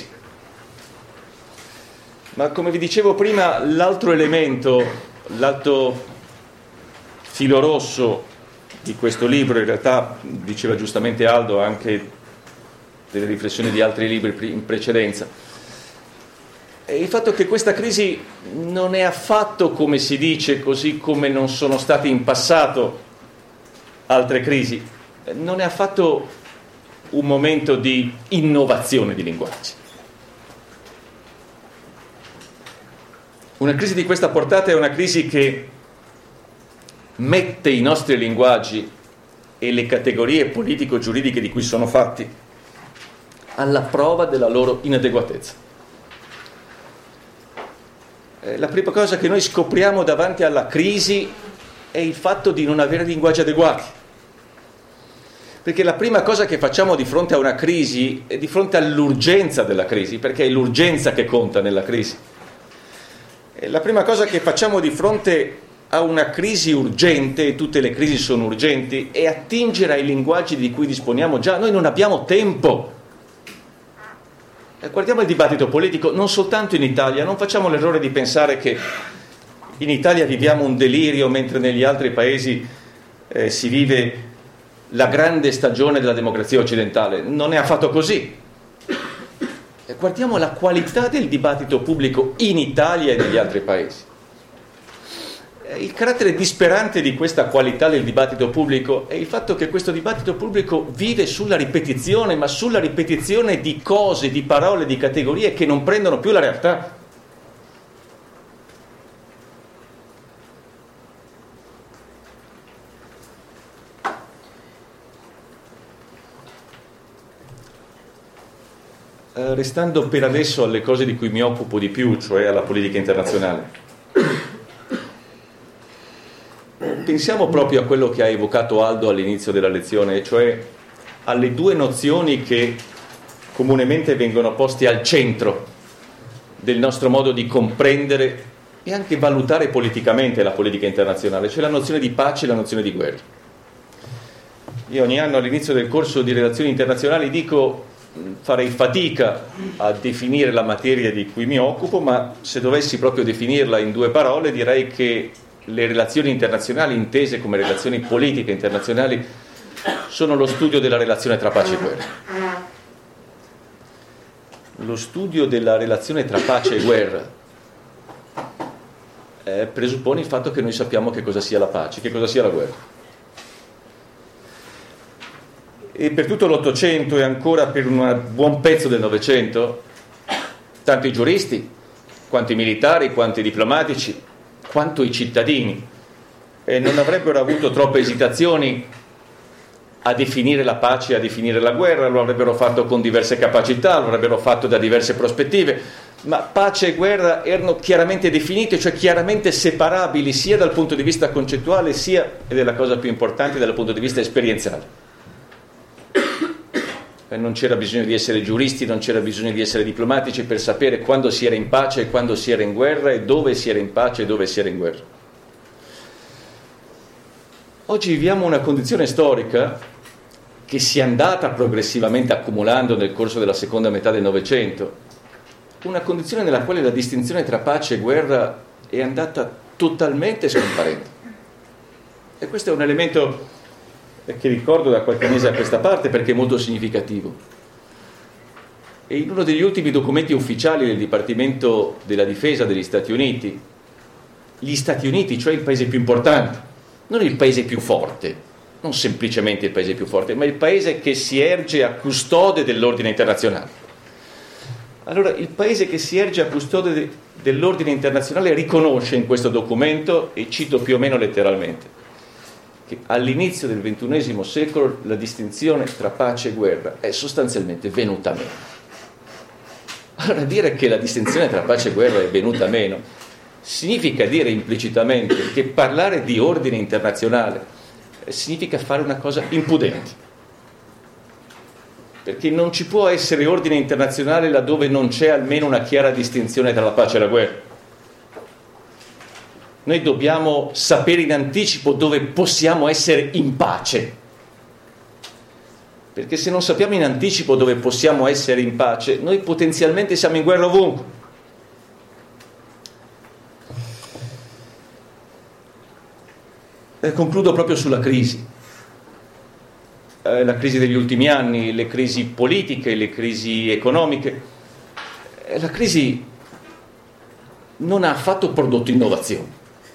Ma come vi dicevo prima, l'altro elemento, l'altro filo rosso di questo libro, in realtà diceva giustamente Aldo anche delle riflessioni di altri libri in precedenza, è il fatto che questa crisi non è affatto, come si dice, così come non sono state in passato altre crisi, non è affatto un momento di innovazione di linguaggi. Una crisi di questa portata è una crisi che mette i nostri linguaggi e le categorie politico-giuridiche di cui sono fatti alla prova della loro inadeguatezza. La prima cosa che noi scopriamo davanti alla crisi è il fatto di non avere linguaggi adeguati. Perché la prima cosa che facciamo di fronte a una crisi è di fronte all'urgenza della crisi, perché è l'urgenza che conta nella crisi. La prima cosa che facciamo di fronte a una crisi urgente, e tutte le crisi sono urgenti, è attingere ai linguaggi di cui disponiamo già. Noi non abbiamo tempo. Guardiamo il dibattito politico, non soltanto in Italia, non facciamo l'errore di pensare che in Italia viviamo un delirio mentre negli altri paesi si vive la grande stagione della democrazia occidentale. Non è affatto così. Guardiamo la qualità del dibattito pubblico in Italia e negli altri paesi. Il carattere disperante di questa qualità del dibattito pubblico è il fatto che questo dibattito pubblico vive sulla ripetizione, ma sulla ripetizione di cose, di parole, di categorie che non prendono più la realtà. Restando per adesso alle cose di cui mi occupo di più, cioè alla politica internazionale, pensiamo proprio a quello che ha evocato Aldo all'inizio della lezione, cioè alle due nozioni che comunemente vengono poste al centro del nostro modo di comprendere e anche valutare politicamente la politica internazionale, cioè la nozione di pace e la nozione di guerra. Io ogni anno all'inizio del corso di relazioni internazionali dico: farei fatica a definire la materia di cui mi occupo, ma se dovessi proprio definirla in due parole direi che le relazioni internazionali, intese come relazioni politiche internazionali, sono lo studio della relazione tra pace e guerra. Lo studio della relazione tra pace e guerra presuppone il fatto che noi sappiamo che cosa sia la pace, che cosa sia la guerra. E per tutto l'Ottocento e ancora per un buon pezzo del Novecento, tanto i giuristi, quanto i militari, quanto i diplomatici, quanto i cittadini non avrebbero avuto troppe esitazioni a definire la pace e a definire la guerra. Lo avrebbero fatto con diverse capacità, lo avrebbero fatto da diverse prospettive, ma pace e guerra erano chiaramente definite, cioè chiaramente separabili sia dal punto di vista concettuale sia, ed è la cosa più importante, dal punto di vista esperienziale. Non c'era bisogno di essere giuristi, non c'era bisogno di essere diplomatici per sapere quando si era in pace e quando si era in guerra e dove si era in pace e dove si era in guerra. Oggi viviamo una condizione storica che si è andata progressivamente accumulando nel corso della seconda metà del Novecento, una condizione nella quale la distinzione tra pace e guerra è andata totalmente scomparendo. E questo è un elemento che ricordo da qualche mese a questa parte perché è molto significativo. E in uno degli ultimi documenti ufficiali del Dipartimento della Difesa degli Stati Uniti, gli Stati Uniti, cioè il paese più importante, non il paese più forte, non semplicemente il paese più forte, ma il paese che si erge a custode dell'ordine internazionale. Allora, il paese che si erge a custode dell'ordine internazionale riconosce in questo documento, e cito più o meno letteralmente, che all'inizio del XXI secolo la distinzione tra pace e guerra è sostanzialmente venuta meno. Allora, dire che la distinzione tra pace e guerra è venuta meno significa dire implicitamente che parlare di ordine internazionale significa fare una cosa impudente, perché non ci può essere ordine internazionale laddove non c'è almeno una chiara distinzione tra la pace e la guerra. Noi dobbiamo sapere in anticipo dove possiamo essere in pace perché se non sappiamo in anticipo dove possiamo essere in pace, noi potenzialmente siamo in guerra ovunque. E concludo proprio sulla crisi. La crisi degli ultimi anni, le crisi politiche, le crisi economiche. La crisi non ha affatto prodotto innovazione.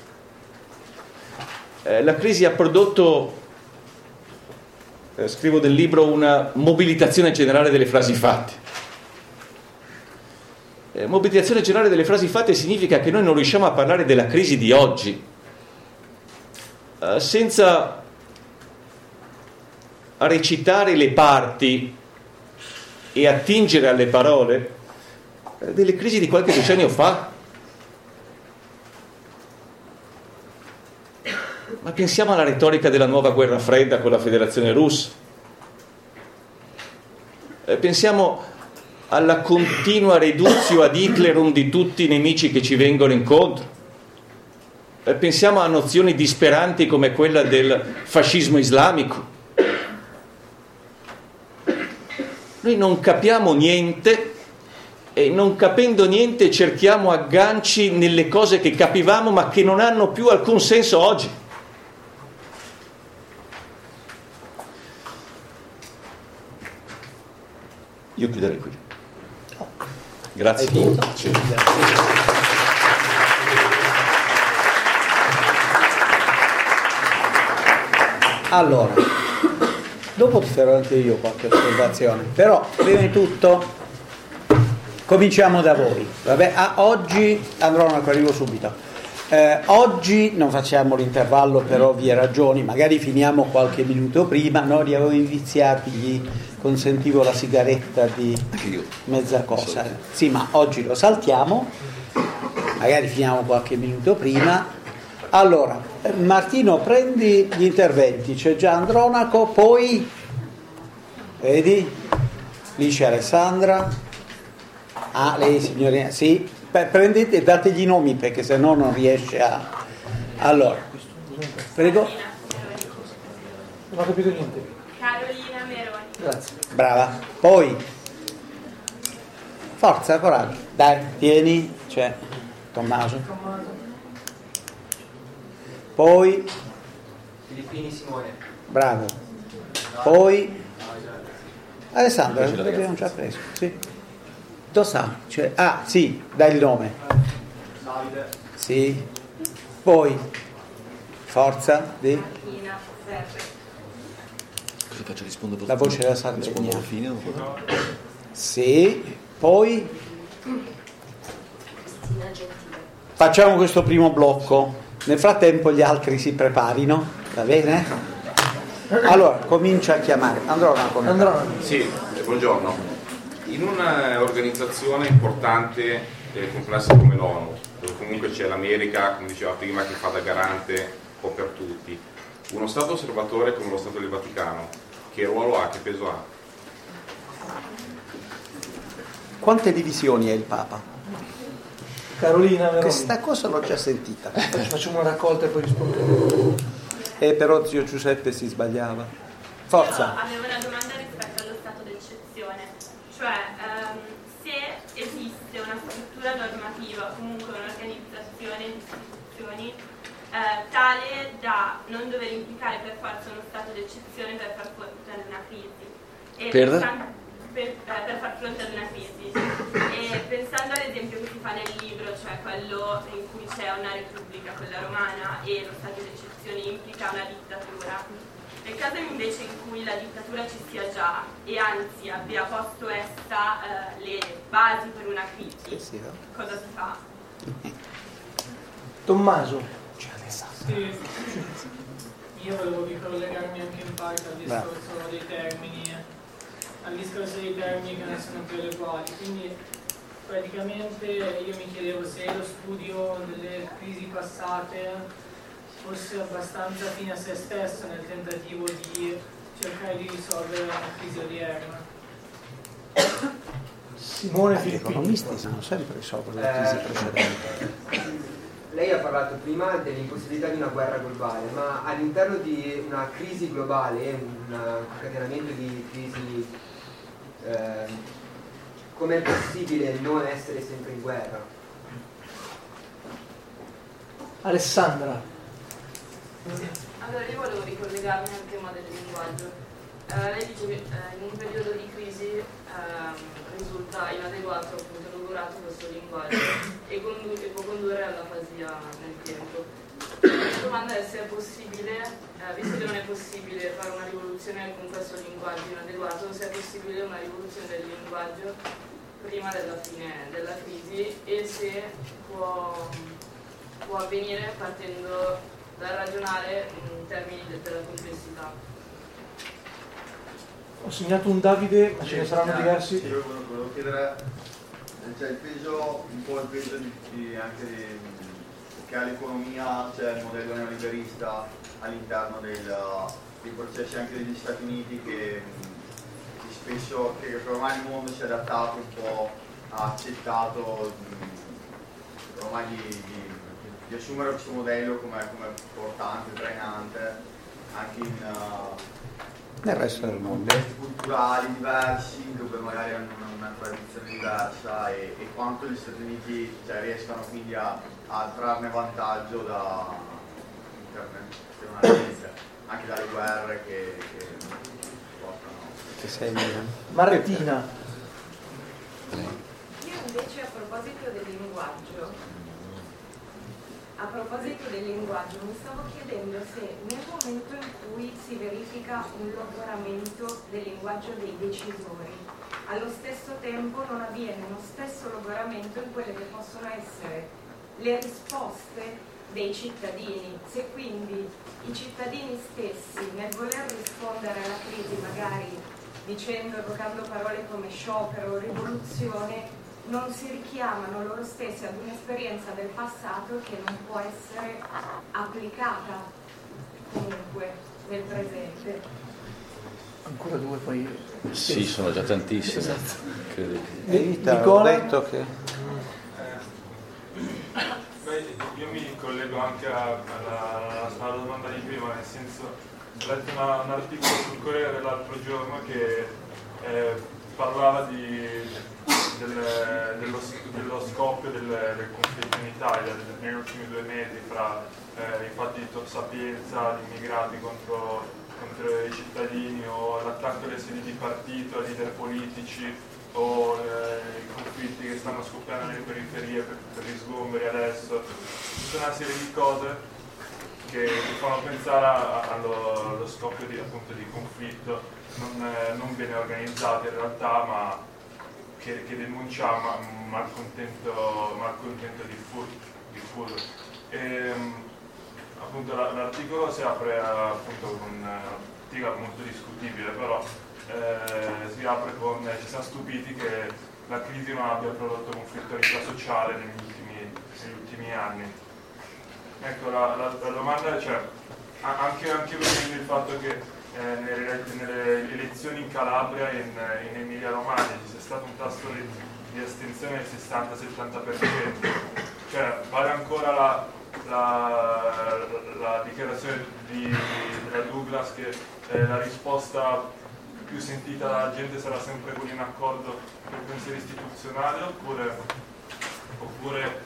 La crisi ha prodotto, scrivo nel libro, una mobilitazione generale delle frasi fatte. Mobilitazione generale delle frasi fatte significa che noi non riusciamo a parlare della crisi di oggi senza recitare le parti e attingere alle parole delle crisi di qualche decennio fa. Ma pensiamo alla retorica della nuova guerra fredda con la Federazione Russa. Pensiamo alla continua reductio ad Hitlerum di tutti i nemici che ci vengono incontro. Pensiamo a nozioni disperanti come quella del fascismo islamico. Noi non capiamo niente e non capendo niente cerchiamo agganci nelle cose che capivamo ma che non hanno più alcun senso oggi. Io chiuderei qui. Grazie. Allora, dopo ti farò anche io qualche osservazione, però prima di tutto cominciamo da voi. Vabbè, oggi Andronaco, arrivo subito. Oggi non facciamo l'intervallo per ovvie ragioni, magari finiamo qualche minuto prima. Noi li avevo iniziati, gli consentivo la sigaretta di mezza cosa. Sì, ma oggi lo saltiamo, magari finiamo qualche minuto prima. Allora, Martino, prendi gli interventi, c'è già Andronaco, poi, vedi, lì c'è Alessandra, lei signorina, sì, prendete e dategli i nomi perché se no non riesce a... Allora, prego. Non ho capito niente. Carolina Meroni. Grazie. Brava, poi, forza, coraggio, dai, tieni, c'è Tommaso. Poi Filippini Simone. bravo. Poi Alessandro, l'abbiamo già preso. Sì. Dos'ha? Cioè, sì, dai il nome. Davide. Sì. Poi forza di Martina Ferri. Cosa faccio? Rispondo la voce della Sardegna. Rispondo alla fine? Sì. Poi Cristina Gentile. facciamo questo primo blocco. Nel frattempo gli altri si preparino, va bene? Allora, comincia a chiamare. Andronaco. Sì, buongiorno. In un'organizzazione importante e complessa come l'ONU, dove comunque c'è l'America, come diceva prima, che fa da garante un po' per tutti, uno Stato osservatore come lo Stato del Vaticano, che ruolo ha, che peso ha? Quante divisioni è il Papa? Carolina Meroni. Questa cosa l'ho già sentita. Facciamo una raccolta e poi rispondo. Però zio Giuseppe si sbagliava. Forza. Io avevo una domanda rispetto allo stato d'eccezione, cioè se esiste una struttura normativa, comunque un'organizzazione di istituzioni tale da non dover implicare per forza uno stato d'eccezione per far fronte ad una crisi. Per far fronte ad una crisi. E pensando all'esempio che si fa nel libro, cioè quello in cui c'è una repubblica, quella romana, e lo stato d'eccezione implica una dittatura, nel caso invece in cui la dittatura ci sia già e anzi abbia posto essa le basi per una crisi, cosa si fa? Tommaso. Sì, io volevo ricollegarmi anche in parte al discorso dei termini, che non sono più adeguati, quindi praticamente io mi chiedevo se lo studio delle crisi passate fosse abbastanza fine a se stesso nel tentativo di cercare di risolvere la crisi odierna. Simone Gli Filippini. economisti sanno sempre risolvere le crisi precedenti. Lei ha parlato prima dell'impossibilità di una guerra globale, ma all'interno di una crisi globale, un concatenamento di crisi, com'è possibile non essere sempre in guerra? Alessandra. Allora, io volevo ricollegarmi al tema del linguaggio. Lei dice che in un periodo di crisi risulta inadeguato, appunto, lavorato questo linguaggio e può condurre all'afasia nel tempo. La domanda è se è possibile, visto che non è possibile fare una rivoluzione con questo linguaggio inadeguato, se è possibile una rivoluzione del linguaggio prima della fine della crisi e se può avvenire partendo dal ragionare in termini della complessità. Ho segnato un Davide, ma ce ne saranno diversi. Sì, io volevo chiedere, cioè il peso che ha l'economia, cioè il modello neoliberista all'interno dei processi anche degli Stati Uniti che spesso, che ormai il mondo si è adattato un po', ha accettato ormai di assumere questo modello come portante, trainante anche nel resto del mondo, culturali diversi dove magari hanno una tradizione diversa e quanto gli Stati Uniti riescano quindi a trarne vantaggio internazionalmente, anche dalle guerre che portano. Martina. Io invece a proposito del linguaggio mi stavo chiedendo se nel momento in cui si verifica un logoramento del linguaggio dei decisori, allo stesso tempo non avviene uno stesso logoramento in quelle che possono essere le risposte dei cittadini, se quindi i cittadini stessi nel voler rispondere alla crisi magari evocando parole come sciopero o rivoluzione non si richiamano loro stessi ad un'esperienza del passato che non può essere applicata comunque nel presente. Ancora due poi. Sì, sono già tantissime. Esatto. Credo Nicola? Ho detto che io mi collego anche alla domanda di prima, nel senso, ho letto un articolo sul Corriere l'altro giorno che parlava dello scoppio del conflitto in Italia negli ultimi 2 mesi fra i fatti di Sapienza, di immigrati contro i cittadini o l'attacco alle sedi di partito, ai leader politici o i conflitti che stanno scoppiando nelle periferie per gli sgomberi adesso, tutta una serie di cose che fanno pensare allo scoppio di conflitto non bene organizzato in realtà, ma che denuncia malcontento diffuso. E, appunto l'articolo si apre appunto con un'ottica molto discutibile, però si apre con ci siamo stupiti che la crisi non abbia prodotto conflittualità sociale negli ultimi anni. Ecco, la domanda è, cioè, anche vedendo il fatto che nelle elezioni in Calabria e in Emilia Romagna ci sia stato un tasso di astensione del 60-70%, cioè vale ancora la dichiarazione della Douglas che la risposta più sentita dalla gente sarà sempre quella in accordo con il pensiero istituzionale oppure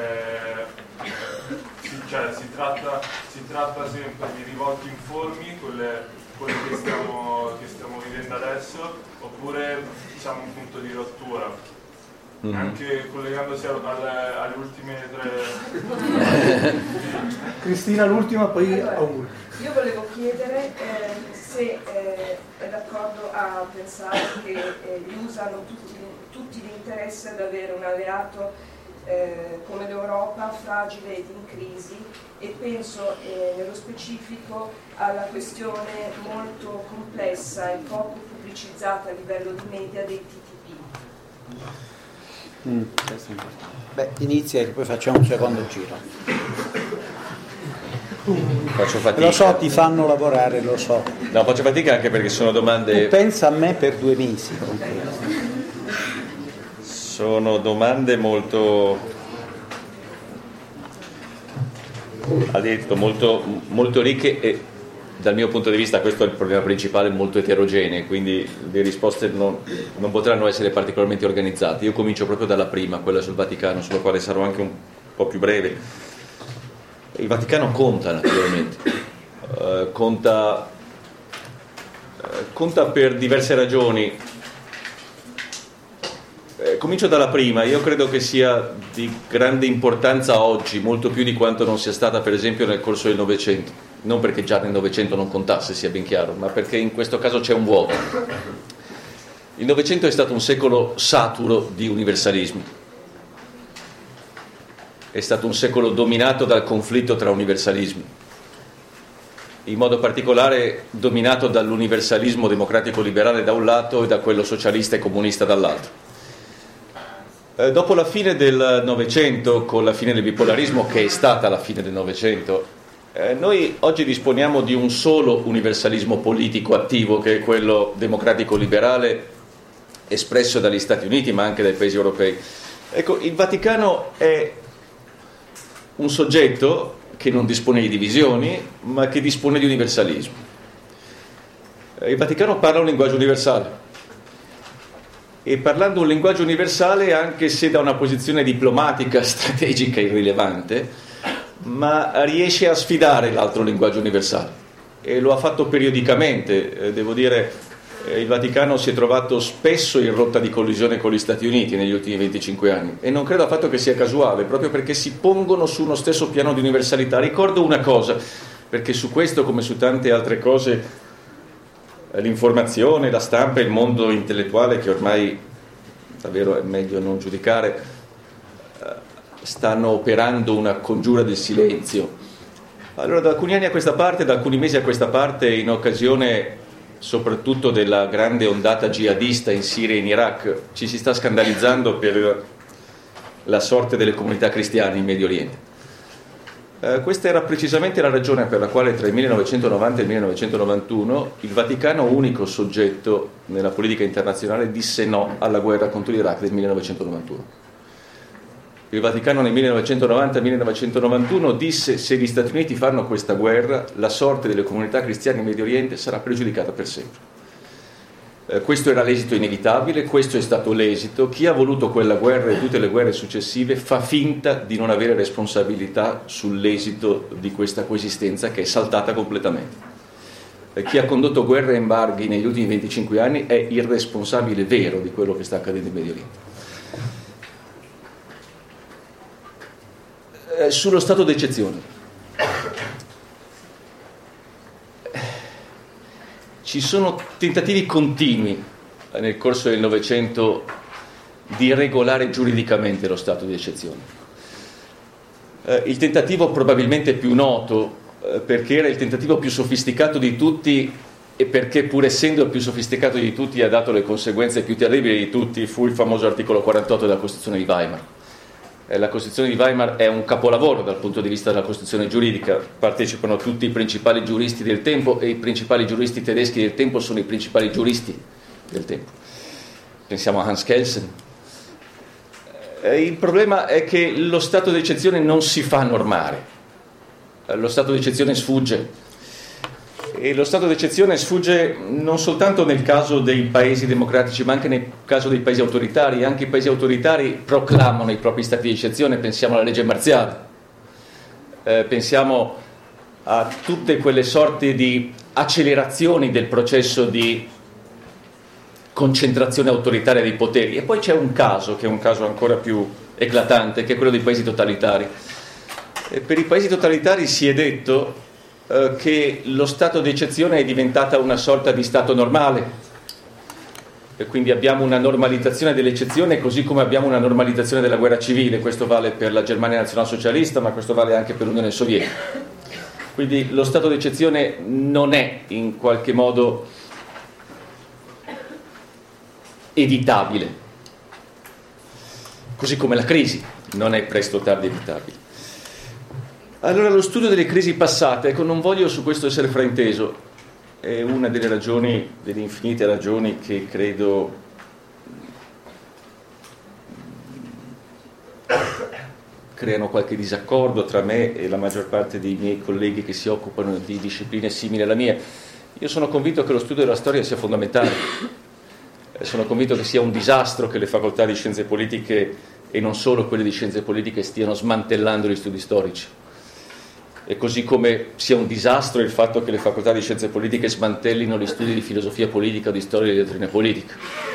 si tratta sempre di rivolte informi, quelle che stiamo vivendo adesso, oppure siamo un punto di rottura. Anche collegandosi alle ultime 3. Cristina l'ultima, poi Auguri. Io volevo chiedere se è d'accordo a pensare che gli USA hanno tutti l'interesse ad avere un alleato come l'Europa fragile ed in crisi, e penso nello specifico alla questione molto complessa e poco pubblicizzata a livello di media dei TTP. Beh, inizia e poi facciamo un secondo giro. Faccio fatica. Lo so, ti fanno lavorare, lo so. No, faccio fatica anche perché sono domande. Tu pensa a me per 2 mesi. Sono domande molto ha detto, molto, molto ricche, e dal mio punto di vista questo è il problema principale, molto eterogenee, quindi le risposte non potranno essere particolarmente organizzate. Io comincio proprio dalla prima, quella sul Vaticano, sulla quale sarò anche un po' più breve. Il Vaticano conta, naturalmente, conta per diverse ragioni. Comincio dalla prima. Io credo che sia di grande importanza oggi, molto più di quanto non sia stata per esempio nel corso del Novecento, non perché già nel Novecento non contasse, sia ben chiaro, ma perché in questo caso c'è un vuoto. Il Novecento è stato un secolo saturo di universalismi, è stato un secolo dominato dal conflitto tra universalismi, in modo particolare dominato dall'universalismo democratico-liberale da un lato e da quello socialista e comunista dall'altro. Dopo la fine del Novecento, con la fine del bipolarismo, che è stata la fine del Novecento, noi oggi disponiamo di un solo universalismo politico attivo, che è quello democratico-liberale espresso dagli Stati Uniti, ma anche dai paesi europei. Ecco, il Vaticano è un soggetto che non dispone di divisioni, ma che dispone di universalismo. Il Vaticano parla un linguaggio universale. E parlando un linguaggio universale, anche se da una posizione diplomatica, strategica irrilevante, ma riesce a sfidare l'altro linguaggio universale, e lo ha fatto periodicamente. Devo dire, il Vaticano si è trovato spesso in rotta di collisione con gli Stati Uniti negli ultimi 25 anni, e non credo affatto che sia casuale, proprio perché si pongono su uno stesso piano di universalità. Ricordo una cosa, perché su questo, come su tante altre cose, l'informazione, la stampa e il mondo intellettuale, che ormai davvero è meglio non giudicare, stanno operando una congiura del silenzio. Allora, da alcuni anni a questa parte, da alcuni mesi a questa parte, in occasione soprattutto della grande ondata jihadista in Siria e in Iraq, ci si sta scandalizzando per la sorte delle comunità cristiane in Medio Oriente. Questa era precisamente la ragione per la quale tra il 1990 e il 1991 il Vaticano, unico soggetto nella politica internazionale, disse no alla guerra contro l'Iraq del 1991. Il Vaticano nel 1990-1991 disse: se gli Stati Uniti fanno questa guerra, la sorte delle comunità cristiane in Medio Oriente sarà pregiudicata per sempre. Questo era l'esito inevitabile, questo è stato l'esito. Chi ha voluto quella guerra e tutte le guerre successive fa finta di non avere responsabilità sull'esito di questa coesistenza, che è saltata completamente. Chi ha condotto guerre e embarghi negli ultimi 25 anni è il responsabile vero di quello che sta accadendo in Medio Oriente. Sullo stato d'eccezione. Ci sono tentativi continui nel corso del Novecento di regolare giuridicamente lo stato di eccezione. Il tentativo probabilmente più noto, perché era il tentativo più sofisticato di tutti e perché, pur essendo il più sofisticato di tutti, ha dato le conseguenze più terribili di tutti, fu il famoso articolo 48 della Costituzione di Weimar. La Costituzione di Weimar è un capolavoro dal punto di vista della Costituzione giuridica. Partecipano tutti i principali giuristi del tempo, e i principali giuristi tedeschi del tempo sono i principali giuristi del tempo. Pensiamo a Hans Kelsen. Il problema è che lo stato d'eccezione non si fa normare. Lo stato d'eccezione sfugge. E lo stato d'eccezione sfugge non soltanto nel caso dei paesi democratici, ma anche nel caso dei paesi autoritari. Anche i paesi autoritari proclamano i propri stati di eccezione. Pensiamo alla legge marziale, pensiamo a tutte quelle sorti di accelerazioni del processo di concentrazione autoritaria dei poteri. E poi c'è un caso, che è un caso ancora più eclatante, che è quello dei paesi totalitari. E per i paesi totalitari si è detto che lo stato d'eccezione è diventata una sorta di stato normale, e quindi abbiamo una normalizzazione dell'eccezione, così come abbiamo una normalizzazione della guerra civile. Questo vale per la Germania nazionalsocialista, ma questo vale anche per l'Unione Sovietica. Quindi lo stato d'eccezione non è in qualche modo evitabile, così come la crisi non è presto o tardi evitabile. Allora, lo studio delle crisi passate, ecco, non voglio su questo essere frainteso, è una delle ragioni, delle infinite ragioni che credo creano qualche disaccordo tra me e la maggior parte dei miei colleghi che si occupano di discipline simili alla mia. Io sono convinto che lo studio della storia sia fondamentale, sono convinto che sia un disastro che le facoltà di scienze politiche e non solo quelle di scienze politiche stiano smantellando gli studi storici, e così come sia un disastro il fatto che le facoltà di scienze politiche smantellino gli studi di filosofia politica o di storia e di dottrina politica.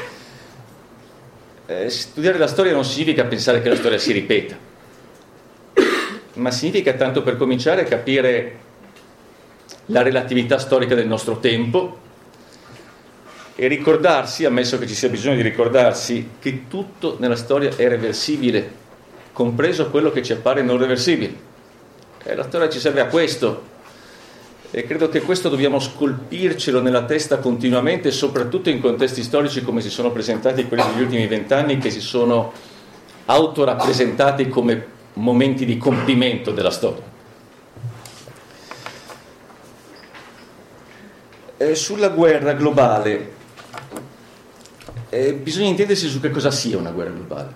Studiare la storia non significa pensare che la storia si ripeta, ma significa, tanto per cominciare, capire la relatività storica del nostro tempo e ricordarsi, ammesso che ci sia bisogno di ricordarsi, che tutto nella storia è reversibile, compreso quello che ci appare non reversibile. La storia ci serve a questo, e credo che questo dobbiamo scolpircelo nella testa continuamente, soprattutto in contesti storici come si sono presentati quelli degli ultimi 20 anni, che si sono autorappresentati come momenti di compimento della storia. Sulla guerra globale, bisogna intendersi su che cosa sia una guerra globale.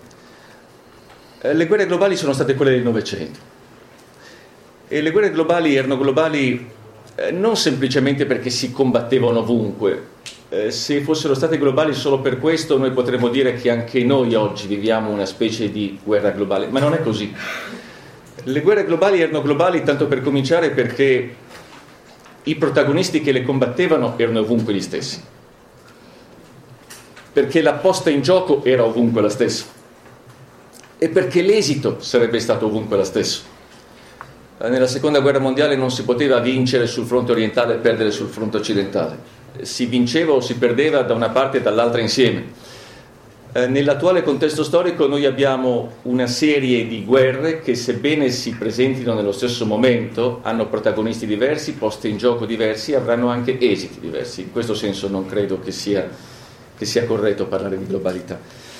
Le guerre globali sono state quelle del Novecento, e le guerre globali erano globali non semplicemente perché si combattevano ovunque. Se fossero state globali solo per questo, noi potremmo dire che anche noi oggi viviamo una specie di guerra globale, ma non è così. Le guerre globali erano globali, tanto per cominciare, perché i protagonisti che le combattevano erano ovunque gli stessi, perché la posta in gioco era ovunque la stessa, e perché l'esito sarebbe stato ovunque lo stesso. Nella seconda guerra mondiale non si poteva vincere sul fronte orientale e perdere sul fronte occidentale, si vinceva o si perdeva da una parte e dall'altra insieme. Nell'attuale contesto storico noi abbiamo una serie di guerre che, sebbene si presentino nello stesso momento, hanno protagonisti diversi, poste in gioco diversi e avranno anche esiti diversi. In questo senso non credo che sia corretto parlare di globalità.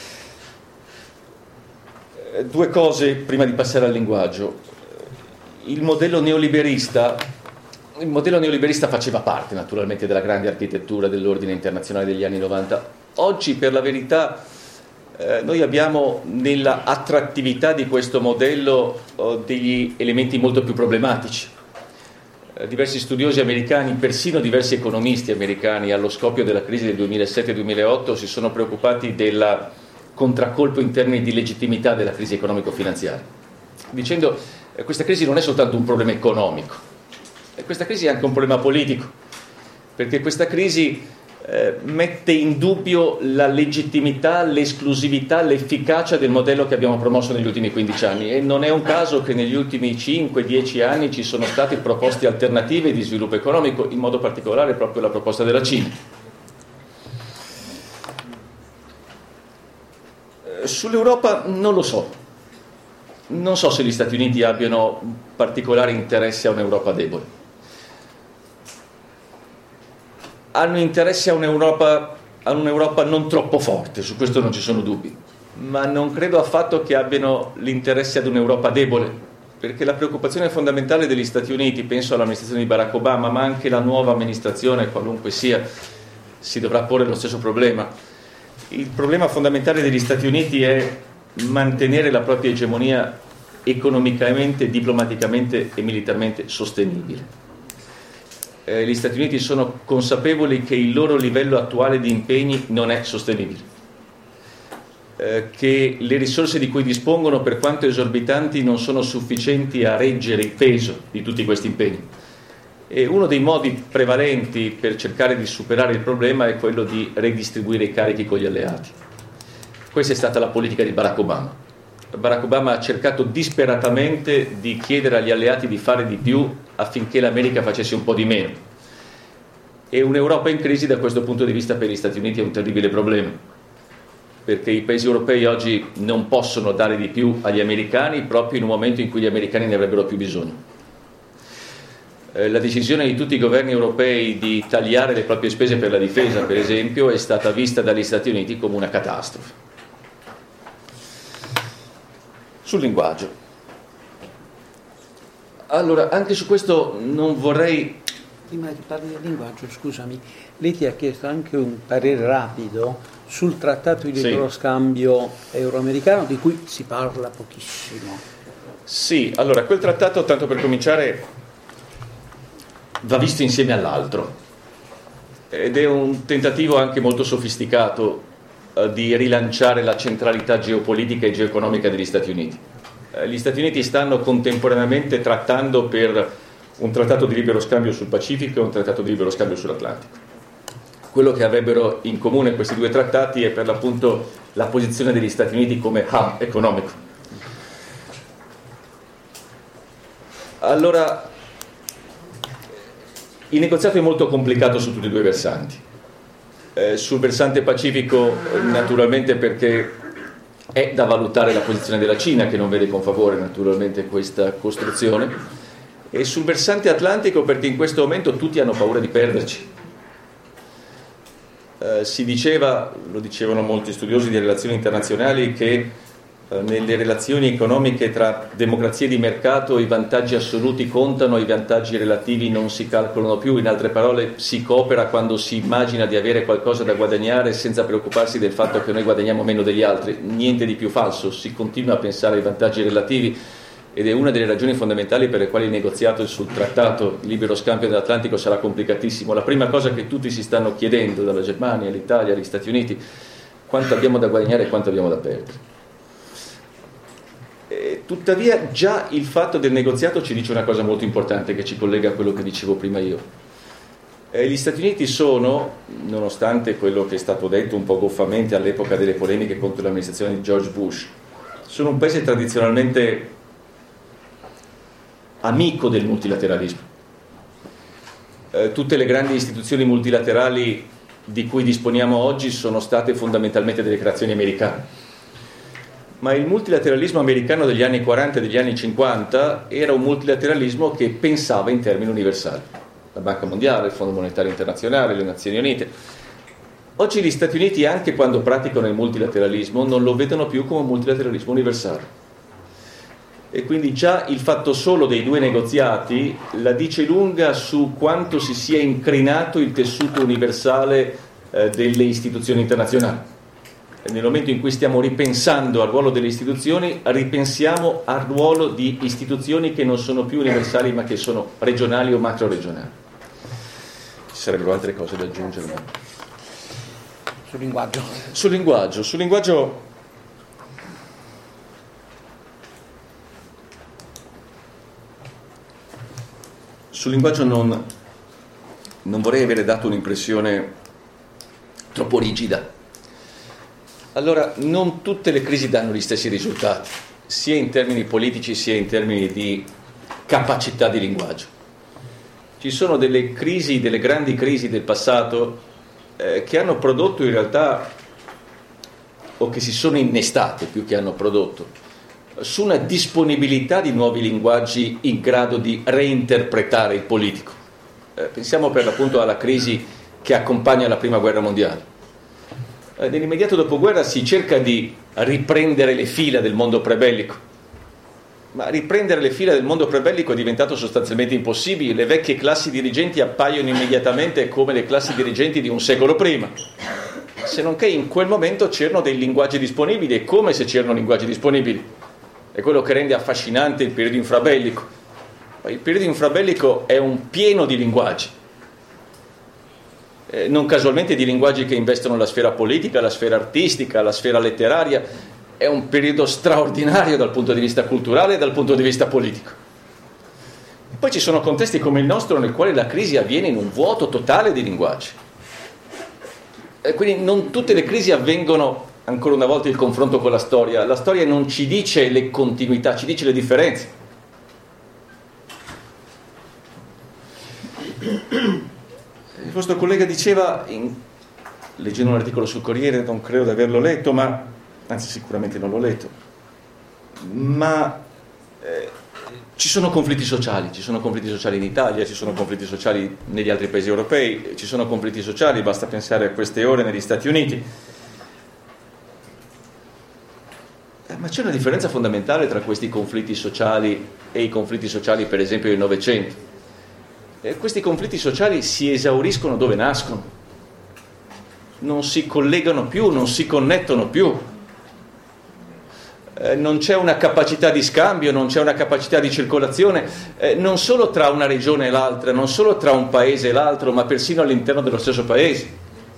Due cose prima di passare al linguaggio. Il modello neoliberista faceva parte naturalmente della grande architettura dell'ordine internazionale degli anni 90. Oggi, per la verità, noi abbiamo nella attrattività di questo modello degli elementi molto più problematici. Diversi studiosi americani, persino diversi economisti americani, allo scoppio della crisi del 2007-2008, si sono preoccupati del contraccolpo in termini di legittimità della crisi economico-finanziaria, dicendo questa crisi non è soltanto un problema economico, questa crisi è anche un problema politico, perché questa crisi mette in dubbio la legittimità, l'esclusività, l'efficacia del modello che abbiamo promosso negli ultimi 15 anni, e non è un caso che negli ultimi 5-10 anni ci sono state proposte alternative di sviluppo economico, in modo particolare proprio la proposta della Cina. Sull'Europa non lo so. Non so se gli Stati Uniti abbiano particolare interesse a un'Europa debole. Hanno interesse a un'Europa non troppo forte, su questo non ci sono dubbi, ma non credo affatto che abbiano l'interesse ad un'Europa debole, perché la preoccupazione fondamentale degli Stati Uniti, penso all'amministrazione di Barack Obama, ma anche la nuova amministrazione, qualunque sia, si dovrà porre lo stesso problema. Il problema fondamentale degli Stati Uniti è mantenere la propria egemonia economicamente, diplomaticamente e militarmente sostenibile. Gli Stati Uniti sono consapevoli che il loro livello attuale di impegni non è sostenibile, che le risorse di cui dispongono, per quanto esorbitanti, non sono sufficienti a reggere il peso di tutti questi impegni. E uno dei modi prevalenti per cercare di superare il problema è quello di redistribuire i carichi con gli alleati. Questa è stata la politica di Barack Obama. Barack Obama ha cercato disperatamente di chiedere agli alleati di fare di più affinché l'America facesse un po' di meno. E un'Europa in crisi da questo punto di vista per gli Stati Uniti è un terribile problema, perché i paesi europei oggi non possono dare di più agli americani proprio in un momento in cui gli americani ne avrebbero più bisogno. La decisione di tutti i governi europei di tagliare le proprie spese per la difesa, per esempio, è stata vista dagli Stati Uniti come una catastrofe. Sul linguaggio. Allora, anche su questo non vorrei... Prima di parlare del linguaggio, scusami, lei ti ha chiesto anche un parere rapido sul trattato di libero scambio euroamericano, di cui si parla pochissimo. Sì, allora quel trattato, tanto per cominciare, va visto insieme all'altro ed è un tentativo anche molto sofisticato di rilanciare la centralità geopolitica e geoeconomica degli Stati Uniti. Gli Stati Uniti stanno contemporaneamente trattando per un trattato di libero scambio sul Pacifico e un trattato di libero scambio sull'Atlantico. Quello che avrebbero in comune questi due trattati è per l'appunto la posizione degli Stati Uniti come hub economico. Allora, il negoziato è molto complicato su tutti e due i versanti. Sul versante pacifico, naturalmente, perché è da valutare la posizione della Cina, che non vede con favore naturalmente questa costruzione, e sul versante atlantico perché in questo momento tutti hanno paura di perderci. Si diceva, lo dicevano molti studiosi di relazioni internazionali, che nelle relazioni economiche tra democrazie di mercato i vantaggi assoluti contano, i vantaggi relativi non si calcolano più. In altre parole, si coopera quando si immagina di avere qualcosa da guadagnare senza preoccuparsi del fatto che noi guadagniamo meno degli altri. Niente di più falso, si continua a pensare ai vantaggi relativi ed è una delle ragioni fondamentali per le quali il negoziato sul trattato libero scambio dell'Atlantico sarà complicatissimo. La prima cosa che tutti si stanno chiedendo, dalla Germania all'Italia agli Stati Uniti, quanto abbiamo da guadagnare e quanto abbiamo da perdere. Tuttavia già il fatto del negoziato ci dice una cosa molto importante che ci collega a quello che dicevo prima io. Gli Stati Uniti sono, nonostante quello che è stato detto un po' goffamente all'epoca delle polemiche contro l'amministrazione di George Bush, sono un paese tradizionalmente amico del multilateralismo. Tutte le grandi istituzioni multilaterali di cui disponiamo oggi sono state fondamentalmente delle creazioni americane. Ma il multilateralismo americano degli anni 40 e degli anni 50 era un multilateralismo che pensava in termini universali. La Banca Mondiale, il Fondo Monetario Internazionale, le Nazioni Unite. Oggi gli Stati Uniti, anche quando praticano il multilateralismo, non lo vedono più come un multilateralismo universale. E quindi già il fatto solo dei due negoziati la dice lunga su quanto si sia incrinato il tessuto universale delle istituzioni internazionali. Nel momento in cui stiamo ripensando al ruolo delle istituzioni, ripensiamo al ruolo di istituzioni che non sono più universali ma che sono regionali o macro-regionali. Ci sarebbero altre cose da aggiungere. Ma... Sul linguaggio. Sul linguaggio non vorrei avere dato un'impressione troppo rigida. Allora, non tutte le crisi danno gli stessi risultati, sia in termini politici sia in termini di capacità di linguaggio. Ci sono delle crisi, delle grandi crisi del passato che hanno prodotto in realtà, o che si sono innestate più che hanno prodotto, su una disponibilità di nuovi linguaggi in grado di reinterpretare il politico. Pensiamo per l'appunto alla crisi che accompagna la Prima Guerra Mondiale. Nell'immediato dopoguerra si cerca di riprendere le fila del mondo prebellico, ma riprendere le fila del mondo prebellico è diventato sostanzialmente impossibile. Le vecchie classi dirigenti appaiono immediatamente come le classi dirigenti di un secolo prima, se non che in quel momento c'erano dei linguaggi disponibili, e come se c'erano linguaggi disponibili. È quello che rende affascinante il periodo infrabellico. Il periodo infrabellico è un pieno di linguaggi, non casualmente di linguaggi che investono la sfera politica, la sfera artistica, la sfera letteraria. È un periodo straordinario dal punto di vista culturale e dal punto di vista politico. Poi ci sono contesti come il nostro nel quale la crisi avviene in un vuoto totale di linguaggi. Quindi non tutte le crisi avvengono, ancora una volta il confronto con la storia non ci dice le continuità, ci dice le differenze. Il vostro collega diceva, leggendo un articolo sul Corriere, non credo di averlo letto, ma anzi sicuramente non l'ho letto, ma ci sono conflitti sociali in Italia, ci sono conflitti sociali negli altri paesi europei, ci sono conflitti sociali, basta pensare a queste ore negli Stati Uniti. Ma c'è una differenza fondamentale tra questi conflitti sociali e i conflitti sociali, per esempio, del Novecento. Questi conflitti sociali si esauriscono dove nascono, non si collegano più, non si connettono più. non c'è una capacità di scambio, non c'è una capacità di circolazione, non solo tra una regione e l'altra, non solo tra un paese e l'altro, ma persino all'interno dello stesso paese.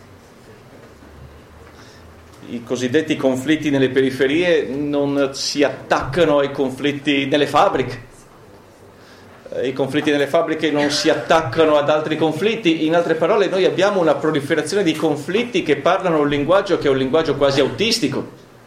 I cosiddetti conflitti nelle periferie non si attaccano ai conflitti nelle fabbriche. I conflitti nelle fabbriche non si attaccano ad altri conflitti. In altre parole, noi abbiamo una proliferazione di conflitti che parlano un linguaggio che è un linguaggio quasi autistico.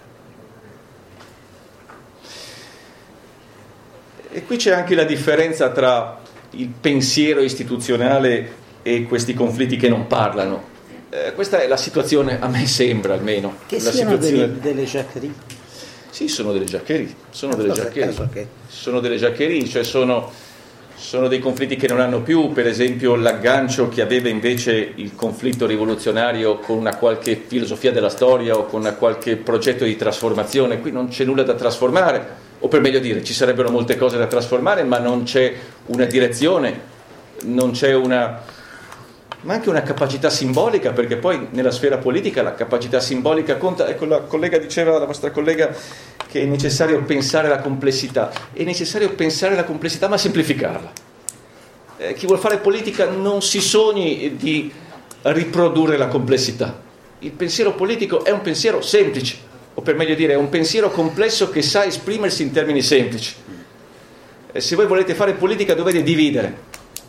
E qui c'è anche la differenza tra il pensiero istituzionale e questi conflitti che non parlano. Questa è la situazione, a me sembra almeno. Che la siano situazione... delle giaccherie? Sì, sono delle giaccherie, sono delle giaccherie, cioè sono dei conflitti che non hanno più, per esempio, l'aggancio che aveva invece il conflitto rivoluzionario con una qualche filosofia della storia o con una qualche progetto di trasformazione. Qui non c'è nulla da trasformare, o per meglio dire, ci sarebbero molte cose da trasformare, ma non c'è una direzione, non c'è ma anche una capacità simbolica, perché poi nella sfera politica la capacità simbolica conta. Ecco, la vostra collega, che è necessario pensare la complessità. È necessario pensare la complessità, ma semplificarla. Chi vuol fare politica non si sogni di riprodurre la complessità. Il pensiero politico è un pensiero semplice, o per meglio dire, è un pensiero complesso che sa esprimersi in termini semplici. Se voi volete fare politica dovete dividere.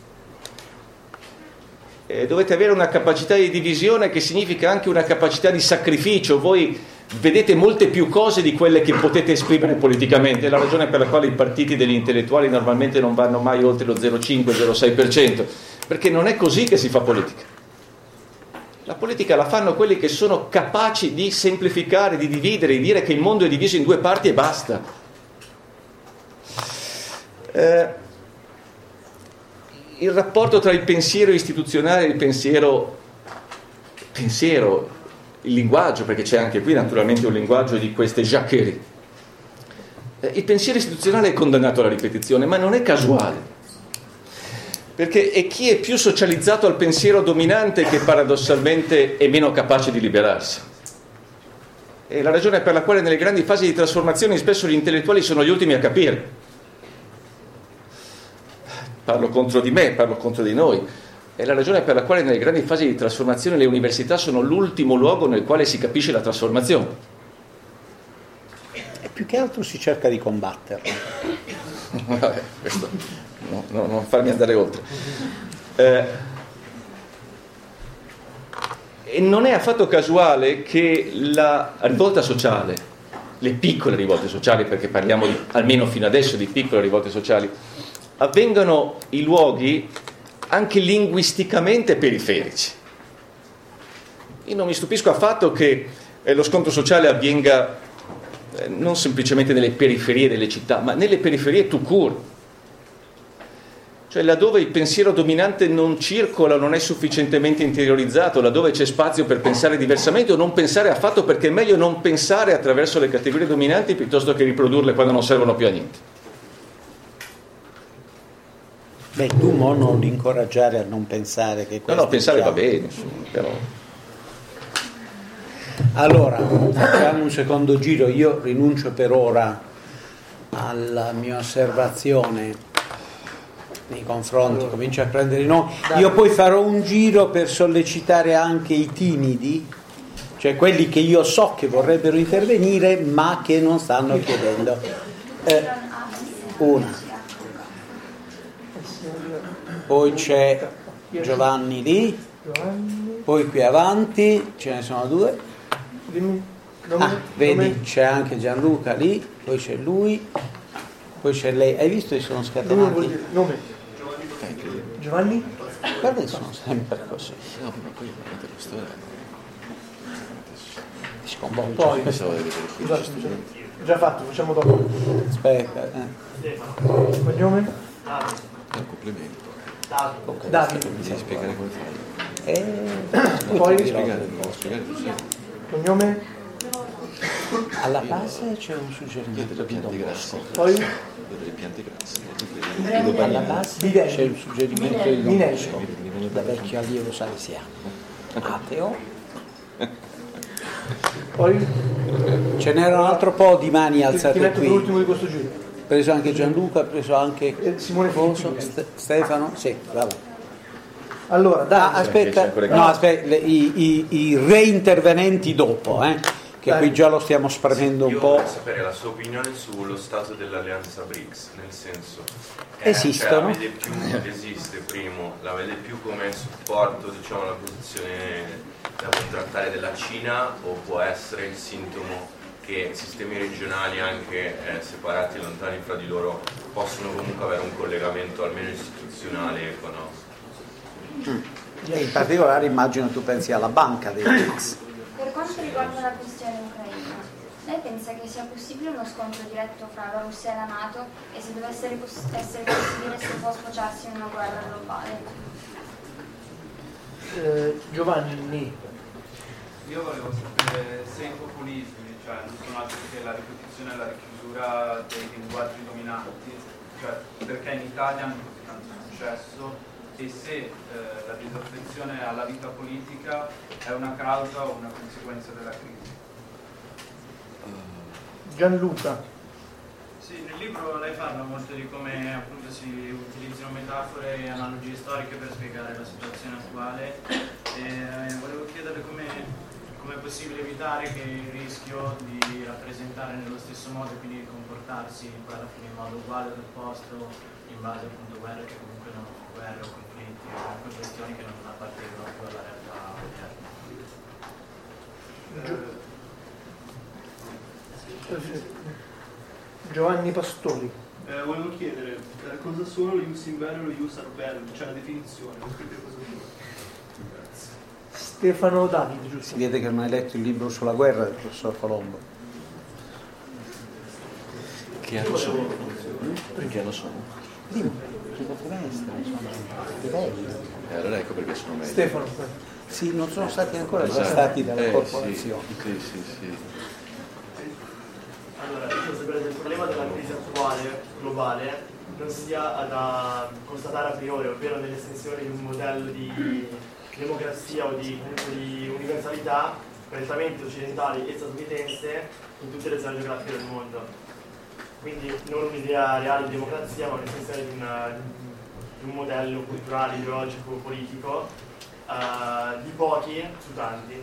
Dovete avere una capacità di divisione che significa anche una capacità di sacrificio. Voi vedete molte più cose di quelle che potete esprimere politicamente. È la ragione per la quale i partiti degli intellettuali normalmente non vanno mai oltre lo 0,5-0,6%, perché non è così che si fa politica. La politica la fanno quelli che sono capaci di semplificare, di dividere, di dire che il mondo è diviso in due parti e basta. Il rapporto tra il pensiero istituzionale e il pensiero, il linguaggio, perché c'è anche qui naturalmente un linguaggio di queste giaccherie. Il pensiero istituzionale è condannato alla ripetizione, ma non è casuale, perché è chi è più socializzato al pensiero dominante che paradossalmente è meno capace di liberarsi. È la ragione per la quale nelle grandi fasi di trasformazione spesso gli intellettuali sono gli ultimi a capire. Parlo contro di me, parlo contro di noi. È la ragione per la quale nelle grandi fasi di trasformazione le università sono l'ultimo luogo nel quale si capisce la trasformazione. E più che altro si cerca di combatterla. Vabbè, questo non farmi andare oltre. E non è affatto casuale che la rivolta sociale, le piccole rivolte sociali, perché parliamo almeno fino adesso di piccole rivolte sociali, avvengano in luoghi anche linguisticamente periferici. Io non mi stupisco affatto che lo scontro sociale avvenga non semplicemente nelle periferie delle città, ma nelle periferie tout court. Cioè laddove il pensiero dominante non circola, non è sufficientemente interiorizzato, laddove c'è spazio per pensare diversamente o non pensare affatto, perché è meglio non pensare attraverso le categorie dominanti piuttosto che riprodurle quando non servono più a niente. Beh, tu non incoraggiare a non pensare che questo... No, pensare va bene, però... Allora, facciamo un secondo giro. Io rinuncio per ora alla mia osservazione nei confronti, comincio a prendere i nomi. Io poi farò un giro per sollecitare anche i timidi, cioè quelli che io so che vorrebbero intervenire ma che non stanno chiedendo. Una. Poi c'è Giovanni lì, poi qui avanti ce ne sono due. Vedi, c'è anche Gianluca lì, poi c'è lui, poi c'è lei. Hai visto che sono scatenati? Nome? Giovanni? Guarda che sono sempre così. No, ma poi guardate la storia. Ti sconvolge. Poi, già fatto, facciamo dopo. Aspetta. Cognome? È un complimento. Davide. Mi devi spiegare come fai. Poi Devi spiegare così. Cognome? Alla base c'è un suggerimento di Don Bosco. Poi? Delle piante grasse. Alla base c'è un suggerimento di Don Bosco, da vecchio allievo salesiano. Ateo. Poi Ce n'era un altro po' di mani ti alzate metto qui. l'ultimo di questo giro. Preso anche Gianluca, preso anche Simone Fosso, Filippini. Stefano. Sì, bravo. Allora, dai, Aspetta, i reintervenenti dopo, che Dai. qui già lo stiamo spremendo un Io po'. vorrei sapere la sua opinione sullo stato dell'alleanza BRICS, nel senso Esistono? Esiste, primo, la vede più come supporto, diciamo, alla posizione da contrattare della Cina, o può essere il sintomo che sistemi regionali anche separati e lontani fra di loro possono comunque avere un collegamento almeno istituzionale e economico? E in particolare immagino tu pensi alla banca dei BRICS. Per quanto riguarda la questione ucraina, lei pensa che sia possibile uno scontro diretto fra la Russia e la NATO, e se dovesse essere possibile, se può sfociarsi in una guerra globale? Giovanni. Io volevo sapere se i populismi, cioè non sono altro che la ripetizione e la richiusura dei linguaggi dominanti, cioè perché in Italia hanno così tanto successo, e se la disaffezione alla vita politica è una causa o una conseguenza della crisi. Gianluca. Sì, nel libro lei parla molto di come appunto si utilizzino metafore e analogie storiche per spiegare la situazione attuale, e volevo chiedere come è possibile evitare che il rischio di rappresentare nello stesso modo e quindi di comportarsi poi alla fine in modo uguale o opposto in base appunto a guerre che comunque non guerre o conflitti o comunque questioni che non appartengono più alla realtà odierna. Giovanni Pastori. Volevo chiedere cosa sono lo ius in bello e lo ius ad bellum, cioè la definizione, non capite cosa vuol dire. Stefano Davide, giusto? Si vede che non hai letto il libro sulla guerra del professor Colombo. Che anno sono? Perché anno sono? Primo, destra, insomma, allora ecco perché sono meglio. Stefano. Sì, non sono stati ancora arrestati dalle corporazioni. Sì. Allora, io sapere che il problema della crisi attuale, globale, non sia da constatare a priori, ovvero nell'estensione di un modello di democrazia o di universalità prettamente occidentali e statunitense in tutte le zone geografiche del mondo. Quindi non un'idea reale di democrazia, ma un'estensione di un modello culturale, ideologico, politico di pochi su tanti.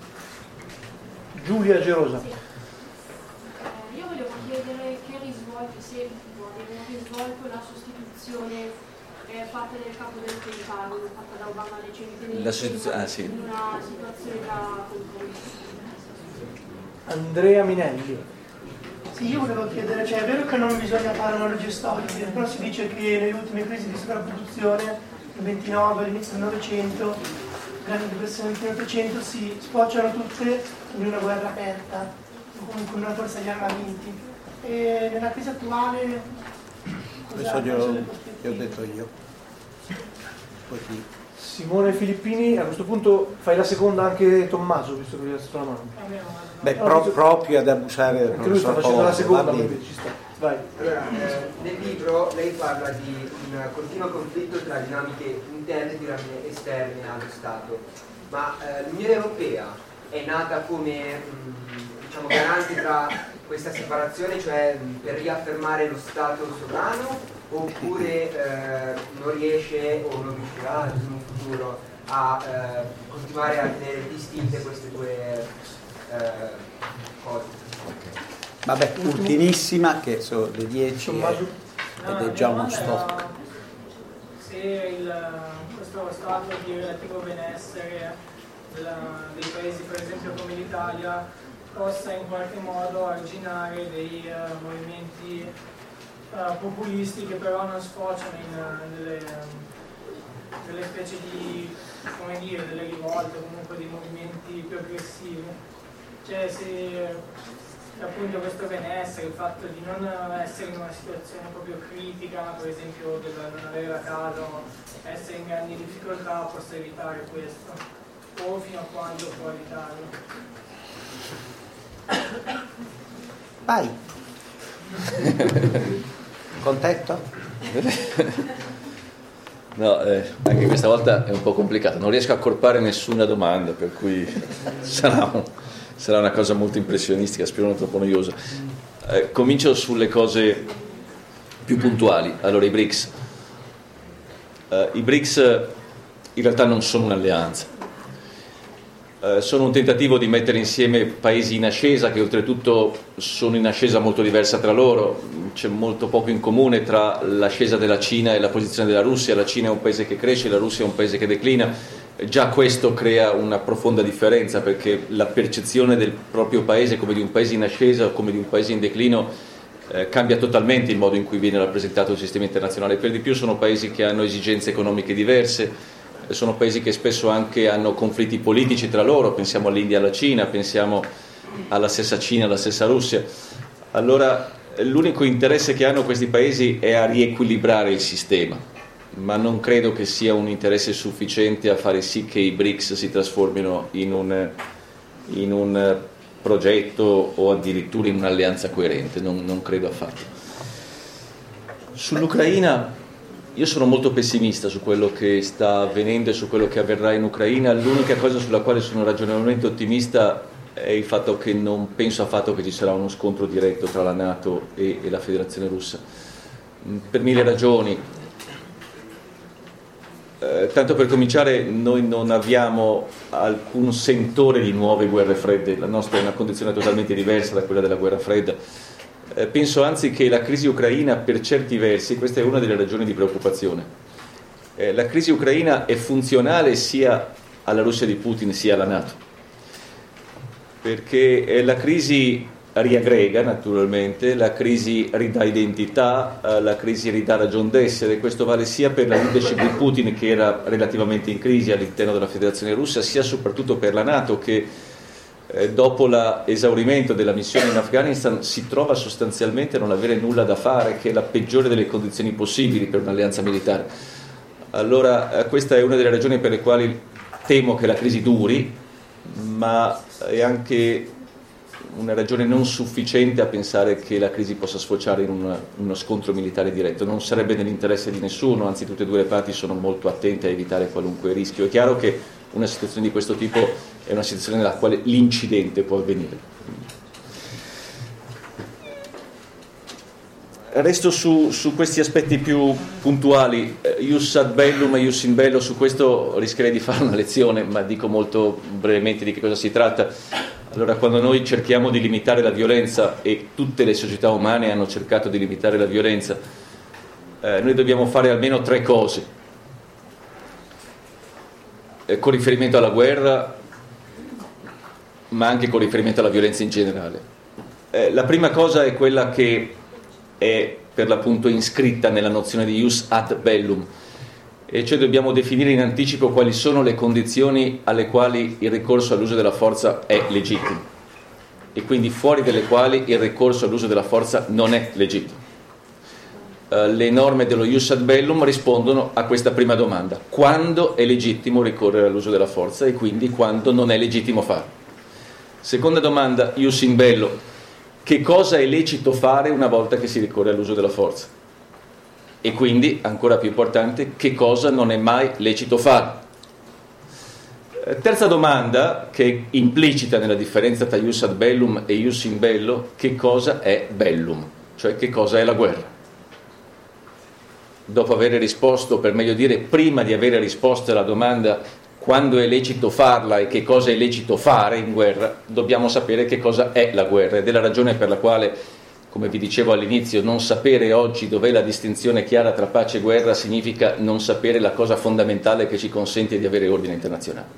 Giulia Gerosa. Io volevo chiedere che risvolto, se un risvolto la sostituzione fatta del capo del Pentagono, fatta da Obama recentemente, in una situazione da compromesso. Andrea Minelli. Sì, io volevo chiedere, cioè è vero che non bisogna fare analogie storiche, però si dice che nelle ultime crisi di sovrapproduzione, nel 29, all'inizio del Novecento, grande depressione del 1900, si sfociano tutte in una guerra aperta, con una corsa agli armamenti. E nella crisi attuale Questo glielo ho detto io. Poi chi? Simone Filippini, a questo punto fai la seconda anche Tommaso, visto che gli hai alzato la mano. Beh, proprio ad abusare del anche lui sta professor facendo la Colombo, seconda, va bene. quindi ci sta. Vai. Allora, nel libro lei parla di un continuo conflitto tra dinamiche interne e dinamiche esterne allo Stato, ma l'Unione Europea è nata come diciamo, garante tra questa separazione, cioè per riaffermare lo Stato sovrano, oppure non riesce o non riuscirà in un futuro a continuare a tenere distinte queste due cose? Vabbè, ultimissima, che sono le 10 ed è già uno stop. Se questo stato di relativo benessere dei paesi, per esempio come l'Italia, possa in qualche modo arginare dei movimenti populisti che però non sfociano in delle specie di, come dire, delle rivolte, comunque dei movimenti più aggressivi. Cioè se appunto questo benessere, il fatto di non essere in una situazione proprio critica, per esempio di non avere la casa o essere in grandi difficoltà, possa evitare questo, o fino a quando può evitarlo. Vai. Contento? No, anche questa volta è un po' complicato, non riesco a accorpare nessuna domanda, per cui sarà sarà una cosa molto impressionistica, spero non troppo noiosa. Comincio sulle cose più puntuali. Allora, i BRICS. I BRICS in realtà non sono un'alleanza, sono un tentativo di mettere insieme paesi in ascesa che oltretutto sono in ascesa molto diversa tra loro. C'è molto poco in comune tra l'ascesa della Cina e la posizione della Russia. La Cina è un paese che cresce, la Russia è un paese che declina. Già questo crea una profonda differenza, perché la percezione del proprio paese come di un paese in ascesa o come di un paese in declino cambia totalmente il modo in cui viene rappresentato il sistema internazionale. Per di più sono paesi che hanno esigenze economiche diverse, sono paesi che spesso anche hanno conflitti politici tra loro, pensiamo all'India e alla Cina, pensiamo alla stessa Cina, alla stessa Russia. Allora l'unico interesse che hanno questi paesi è a riequilibrare il sistema, ma non credo che sia un interesse sufficiente a fare sì che i BRICS si trasformino in un progetto o addirittura in un'alleanza coerente, non credo affatto. Sull'Ucraina io sono molto pessimista su quello che sta avvenendo e su quello che avverrà in Ucraina. L'unica cosa sulla quale sono ragionevolmente ottimista è il fatto che non penso affatto che ci sarà uno scontro diretto tra la NATO e la Federazione Russa, per 1000 ragioni. Tanto per cominciare, noi non abbiamo alcun sentore di nuove guerre fredde, la nostra è una condizione totalmente diversa da quella della guerra fredda. Penso anzi che la crisi ucraina, per certi versi, questa è una delle ragioni di preoccupazione, la crisi ucraina è funzionale sia alla Russia di Putin sia alla NATO, perché la crisi riaggrega naturalmente, la crisi ridà identità, la crisi ridà ragion d'essere, e questo vale sia per la leadership di Putin, che era relativamente in crisi all'interno della Federazione Russa, sia soprattutto per la NATO, che dopo l'esaurimento della missione in Afghanistan si trova sostanzialmente a non avere nulla da fare, che è la peggiore delle condizioni possibili per un'alleanza militare. Allora questa è una delle ragioni per le quali temo che la crisi duri, ma è anche una ragione non sufficiente a pensare che la crisi possa sfociare in uno scontro militare diretto. Non sarebbe nell'interesse di nessuno, anzi tutte e due le parti sono molto attente a evitare qualunque rischio. È chiaro che una situazione di questo tipo è una situazione nella quale l'incidente può avvenire. Resto su questi aspetti più puntuali, ius ad bellum e ius in bello. Su questo rischierei di fare una lezione, ma dico molto brevemente di che cosa si tratta. Allora, quando noi cerchiamo di limitare la violenza, e tutte le società umane hanno cercato di limitare la violenza, noi dobbiamo fare almeno 3 cose, con riferimento alla guerra, ma anche con riferimento alla violenza in generale. La prima cosa è quella che è per l'appunto iscritta nella nozione di ius ad bellum, e cioè dobbiamo definire in anticipo quali sono le condizioni alle quali il ricorso all'uso della forza è legittimo, e quindi fuori delle quali il ricorso all'uso della forza non è legittimo. Le norme dello ius ad bellum rispondono a questa prima domanda: quando è legittimo ricorrere all'uso della forza, e quindi quando non è legittimo farlo. Seconda domanda, ius in bello: che cosa è lecito fare una volta che si ricorre all'uso della forza? E quindi, ancora più importante, che cosa non è mai lecito fare? Terza domanda, che è implicita nella differenza tra ius ad bellum e ius in bello: che cosa è bellum? Cioè che cosa è la guerra? Dopo aver risposto, per meglio dire, prima di aver risposto alla domanda quando è lecito farla e che cosa è lecito fare in guerra, dobbiamo sapere che cosa è la guerra, ed è la ragione per la quale, come vi dicevo all'inizio, non sapere oggi dov'è la distinzione chiara tra pace e guerra significa non sapere la cosa fondamentale che ci consente di avere ordine internazionale.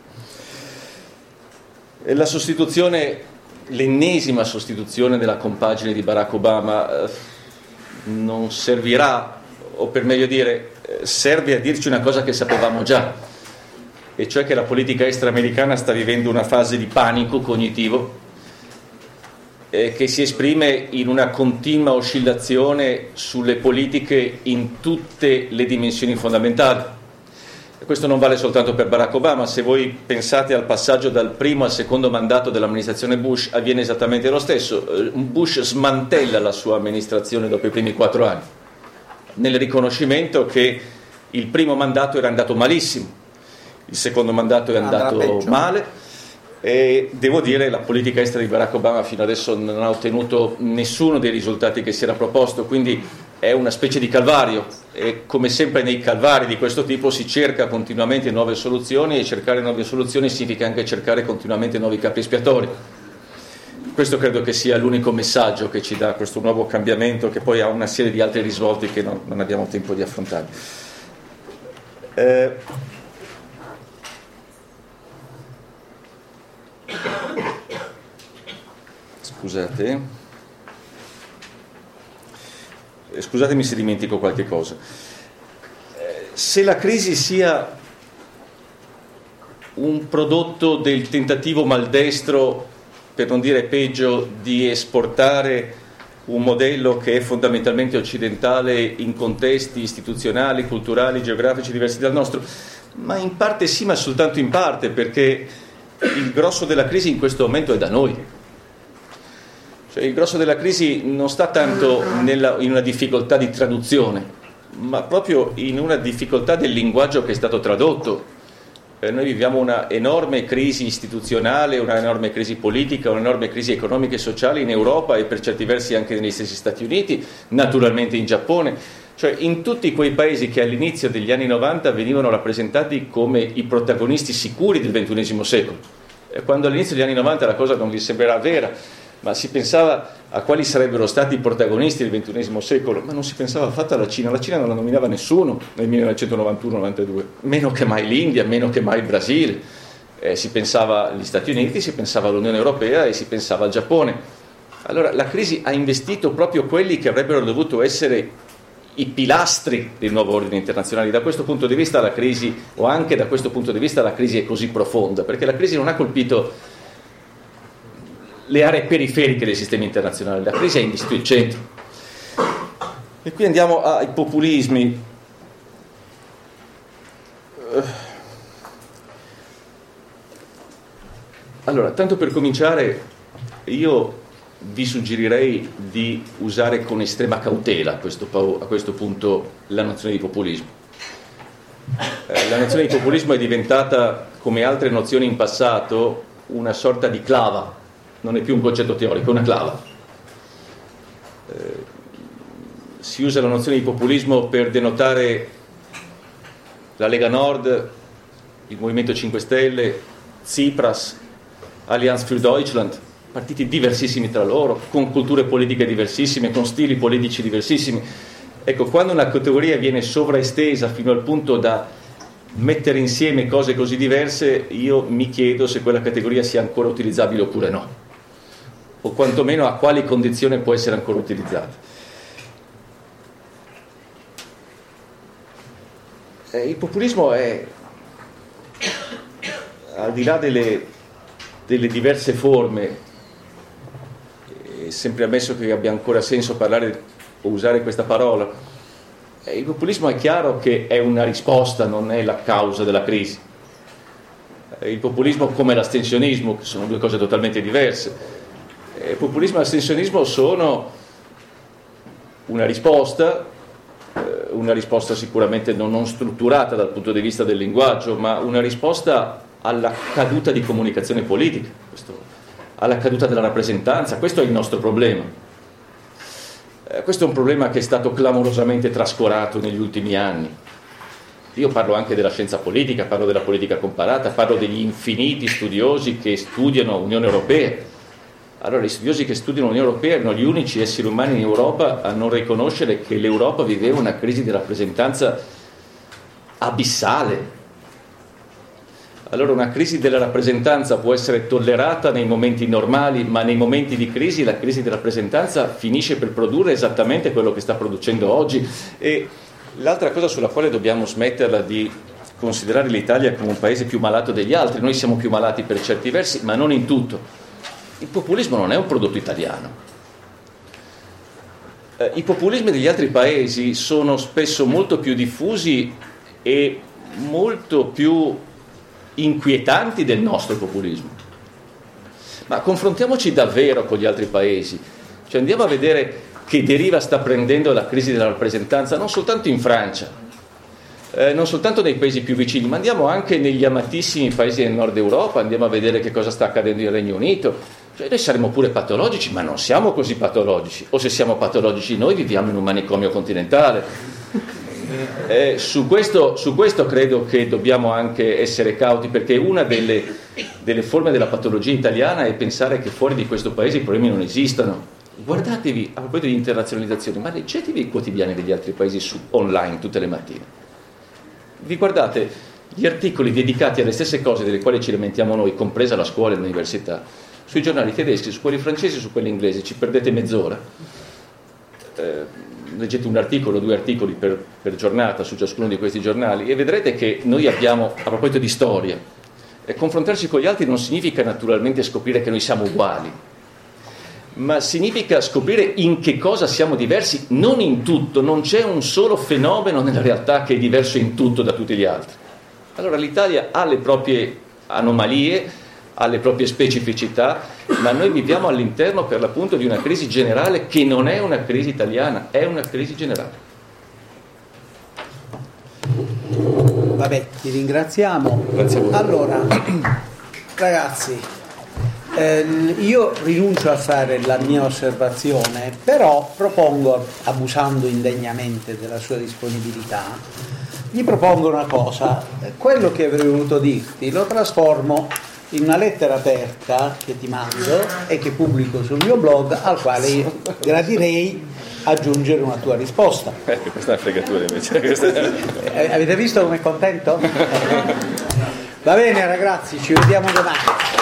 E la sostituzione, l'ennesima sostituzione della compagine di Barack Obama non servirà, o per meglio dire serve a dirci una cosa che sapevamo già, e cioè che la politica estera americana sta vivendo una fase di panico cognitivo che si esprime in una continua oscillazione sulle politiche in tutte le dimensioni fondamentali. E questo non vale soltanto per Barack Obama. Se voi pensate al passaggio dal primo al secondo mandato dell'amministrazione Bush, avviene esattamente lo stesso. Bush smantella la sua amministrazione dopo i primi 4 anni, nel riconoscimento che il primo mandato era andato malissimo, il secondo mandato è andato male, E devo dire, la politica estera di Barack Obama fino adesso non ha ottenuto nessuno dei risultati che si era proposto, quindi è una specie di calvario, e come sempre nei calvari di questo tipo si cerca continuamente nuove soluzioni, e cercare nuove soluzioni significa anche cercare continuamente nuovi capi espiatori. Questo credo che sia l'unico messaggio che ci dà questo nuovo cambiamento, che poi ha una serie di altri risvolti che non abbiamo tempo di affrontare. Scusatemi se dimentico qualche cosa. Se la crisi sia un prodotto del tentativo maldestro, per non dire peggio, di esportare un modello che è fondamentalmente occidentale in contesti istituzionali, culturali, geografici diversi dal nostro, ma in parte sì, ma soltanto in parte, perché il grosso della crisi in questo momento è da noi. Cioè, il grosso della crisi non sta tanto in una difficoltà di traduzione, ma proprio in una difficoltà del linguaggio che è stato tradotto. Noi viviamo una enorme crisi istituzionale, una enorme crisi politica, un'enorme crisi economica e sociale in Europa e per certi versi anche negli stessi Stati Uniti, naturalmente in Giappone, cioè in tutti quei paesi che all'inizio degli anni 90 venivano rappresentati come i protagonisti sicuri del XXI secolo. Quando all'inizio degli anni 90 la cosa non vi sembrerà vera, ma si pensava a quali sarebbero stati i protagonisti del XXI secolo, ma non si pensava affatto alla Cina. La Cina non la nominava nessuno nel 1991-92, meno che mai l'India, meno che mai il Brasile. Si pensava agli Stati Uniti, si pensava all'Unione Europea e si pensava al Giappone. Allora la crisi ha investito proprio quelli che avrebbero dovuto essere i pilastri del nuovo ordine internazionale. Da questo punto di vista la crisi, o anche da questo punto di vista la crisi è così profonda, perché la crisi non ha colpito le aree periferiche del sistema internazionale, la crisi ha investito il centro. E qui andiamo ai populismi. Allora, tanto per cominciare, io vi suggerirei di usare con estrema cautela a questo punto la nozione di populismo. La nozione di populismo è diventata, come altre nozioni in passato, una sorta di clava. Non è più un concetto teorico, è una clava. Si usa la nozione di populismo per denotare la Lega Nord, il Movimento 5 Stelle, Tsipras, Allianz für Deutschland, partiti diversissimi tra loro, con culture politiche diversissime, con stili politici diversissimi. Ecco, quando una categoria viene sovraestesa fino al punto da mettere insieme cose così diverse, io mi chiedo se quella categoria sia ancora utilizzabile oppure no, o quantomeno a quali condizioni può essere ancora utilizzata. Il populismo è, al di là delle diverse forme, è sempre ammesso che abbia ancora senso parlare o usare questa parola, il populismo è chiaro che è una risposta, non è la causa della crisi. Il populismo, come l'astensionismo, che sono due cose totalmente diverse. Il populismo e l'astensionismo sono una risposta sicuramente non strutturata dal punto di vista del linguaggio, ma una risposta alla caduta di comunicazione politica, alla caduta della rappresentanza. Questo è il nostro problema. Questo è un problema che è stato clamorosamente trascurato negli ultimi anni. Io parlo anche della scienza politica, parlo della politica comparata, parlo degli infiniti studiosi che studiano Unione Europea. Allora, gli studiosi che studiano l'Unione Europea erano gli unici esseri umani in Europa a non riconoscere che l'Europa viveva una crisi di rappresentanza abissale. Allora, una crisi della rappresentanza può essere tollerata nei momenti normali, ma nei momenti di crisi la crisi di rappresentanza finisce per produrre esattamente quello che sta producendo oggi. E l'altra cosa sulla quale dobbiamo smetterla di considerare l'Italia come un paese più malato degli altri. Noi siamo più malati per certi versi, ma non in tutto. Il populismo non è un prodotto italiano. I populismi degli altri paesi sono spesso molto più diffusi e molto più inquietanti del nostro populismo. Ma confrontiamoci davvero con gli altri paesi. Cioè, andiamo a vedere che deriva sta prendendo la crisi della rappresentanza, non soltanto in Francia, non soltanto nei paesi più vicini, ma andiamo anche negli amatissimi paesi del nord Europa, andiamo a vedere che cosa sta accadendo nel Regno Unito. Cioè noi saremo pure patologici, ma non siamo così patologici, o se siamo patologici noi viviamo in un manicomio continentale. Su questo credo che dobbiamo anche essere cauti, perché una delle forme della patologia italiana è pensare che fuori di questo paese i problemi non esistano. Guardatevi, a proposito di internazionalizzazione, ma leggetevi i quotidiani degli altri paesi online tutte le mattine. Vi guardate gli articoli dedicati alle stesse cose delle quali ci lamentiamo noi, compresa la scuola e l'università, sui giornali tedeschi, su quelli francesi, su quelli inglesi, ci perdete mezz'ora. Leggete un articolo, 2 articoli per giornata su ciascuno di questi giornali e vedrete che noi abbiamo, a proposito di storia, confrontarci con gli altri non significa naturalmente scoprire che noi siamo uguali, ma significa scoprire in che cosa siamo diversi, non in tutto. Non c'è un solo fenomeno nella realtà che è diverso in tutto da tutti gli altri. Allora l'Italia ha le proprie anomalie, ha le proprie specificità, ma noi viviamo all'interno per l'appunto di una crisi generale che non è una crisi italiana, è una crisi generale. Vabbè, ti ringraziamo. Grazie a voi. Allora, ragazzi, io rinuncio a fare la mia osservazione, però propongo, abusando indegnamente della sua disponibilità, gli propongo una cosa. Quello che avrei voluto dirti lo trasformo in una lettera aperta che ti mando e che pubblico sul mio blog, al quale io gradirei aggiungere una tua risposta. Questa è una fregatura invece. Avete visto come è contento? Va bene ragazzi, ci vediamo domani.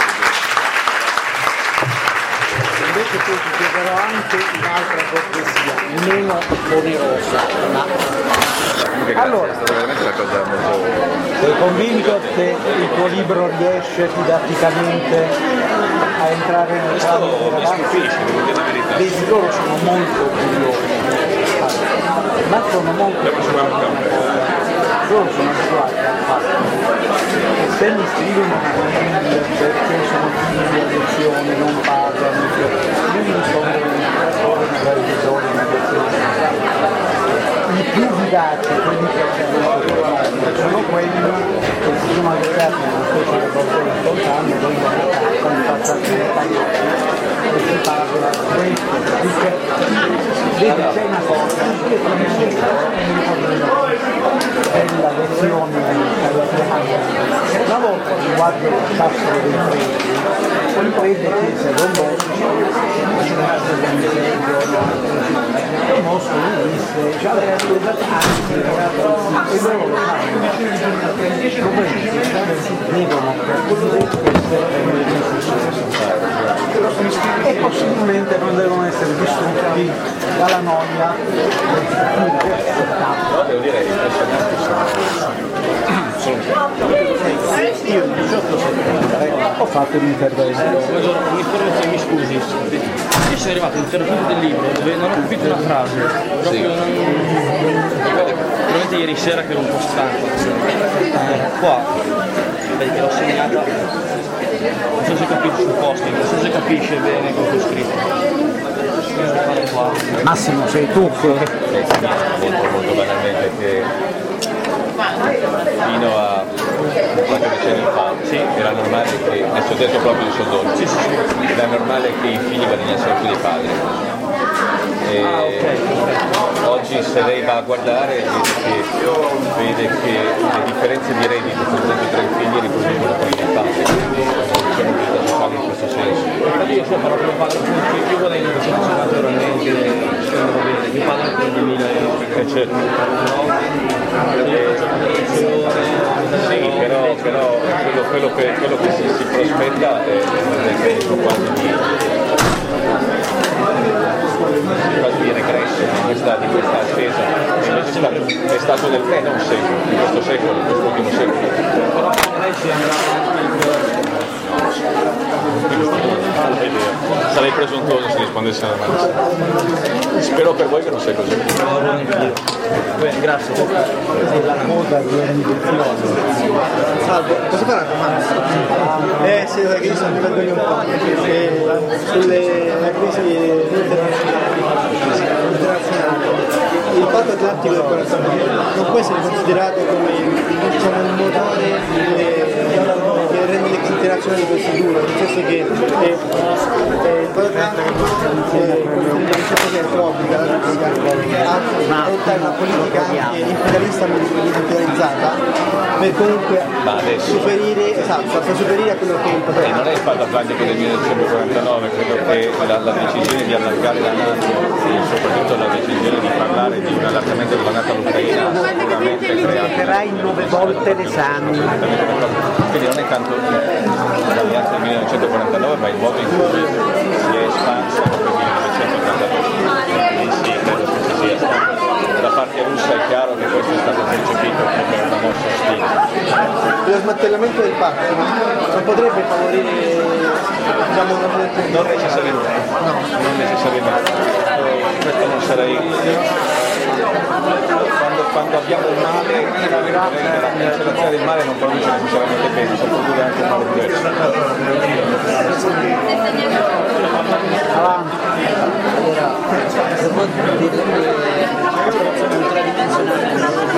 Invece poi ti chiederò anche un'altra cortesia, meno onerosa, ma... Allora, è stata veramente una cosa molto... sei convinto che il tuo libro riesce didatticamente a entrare nel campo dei ragazzi? Vedi, loro sono molto curiosi, ma sono molto curiosi. Loro sono abituati al fatto che se mi scrivono perché sono figli di lezioni, non parlano, io mi sono una televisione, una lezione. I più vivaci, quelli che sono quelli che si sono aggregati in una specie di portone spontaneo, vengono a casa, mi faccio anche le tagliate e si parla di questo, dice, vedi c'è una cosa, io come della lezione una volta riguardo il sassero dei preti, quel prete chiese a Don Bosco, e Mosco gli disse, già le avete anche e loro lo sanno, devono e possibilmente non devono essere distrutti dalla noia devo dire impressionante. Io il 18 settembre ho fatto un intervento. Un'informazione, mi scusi, io sono arrivato all'intervento del libro dove non ho capito una frase, proprio probabilmente ieri sera che ero un po' stanco. Qua, perché l'ho segnata, non so se capite sul posto, non so se capisce bene cosa ho scritto. Massimo, sei tu che... molto banalmente che fino a qualche decennio fa era normale che, adesso ho detto proprio in soldoni, era normale che i figli guadagnassero più dei padri. Oggi se lei va a guardare vede che le differenze di reddito per esempio tra i figli riproducono quelli dei padri, c'è una vita sociale in questo senso. Io so però che pago più guadagno che sono naturalmente, mi pagano per 2.000 euro. Sì, però quello che si prospetta è quasi di regresso di questa ascesa, invece è stato non un secolo, in questo secolo, in quest'ultimo secolo. Però lei sembra sarei presuntuoso se rispondessi alla domanda. Spero per voi che non sia così. Bene, grazie. La coda di ogni lezione. Salve, posso fare una domanda? Sì, perché io sono intervenuto un po' sulle crisi internazionali. Il patto atlantico non può essere considerato come diciamo, un motore che rende le crisi internazionali così dure, nel senso che il programma in un certo senso obbliga la Russia a adottare una politica anche imperialista militarizzata per comunque superire a quello che è il potere. Non è il fatto atlantico del 1949, credo che la decisione di allargare la NATO e soprattutto la decisione di parlare di un allargamento della NATO all'Ucraina sicuramente Giocherai 9 volte l'esame. Quindi non è tanto l'alleanza del 1949, ma il modo in cui si è espansa nel 1982. Quindi sì, credo che ci sia stato. Da parte russa è chiaro che questo è stato percepito come una mossa ostile. Lo smantellamento del patto non potrebbe favorire diciamo, non necessariamente. No. Non necessariamente. Questo non sarei. Quando abbiamo il male, la cancellazione del male non produce necessariamente bene, può produrre anche un male diverso. Avanti. Allora, devo dire che ultradimensionale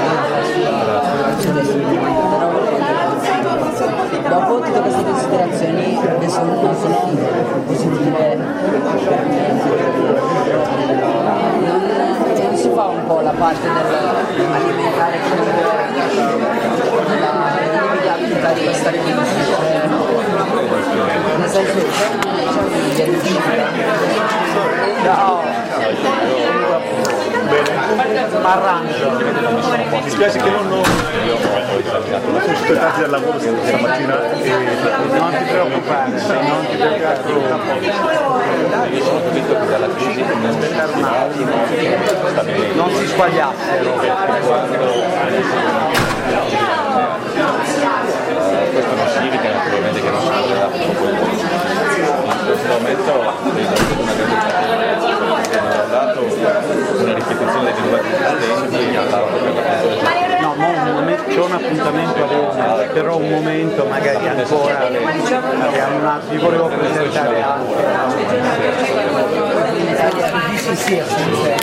dopo tutte queste considerazioni non sono positive non si fa un po' la parte dell'alimentare l'inevitabilità di questa crisi, nel senso che c'è una riuscita. Arrangio. Mi spiace che non sono aspettati dal lavoro stamattina e non ti preoccupare, non ti preoccupare. Io sono convinto che dalla crisi non si sbagliassero. Questo non significa naturalmente che non si parlerà poco in questo momento una grande da un lato una ripetizione dei linguaggi esistenti dall'altro per la c'è un appuntamento adesso, però un momento magari ancora abbiamo un attimo, vi volevo presentare anche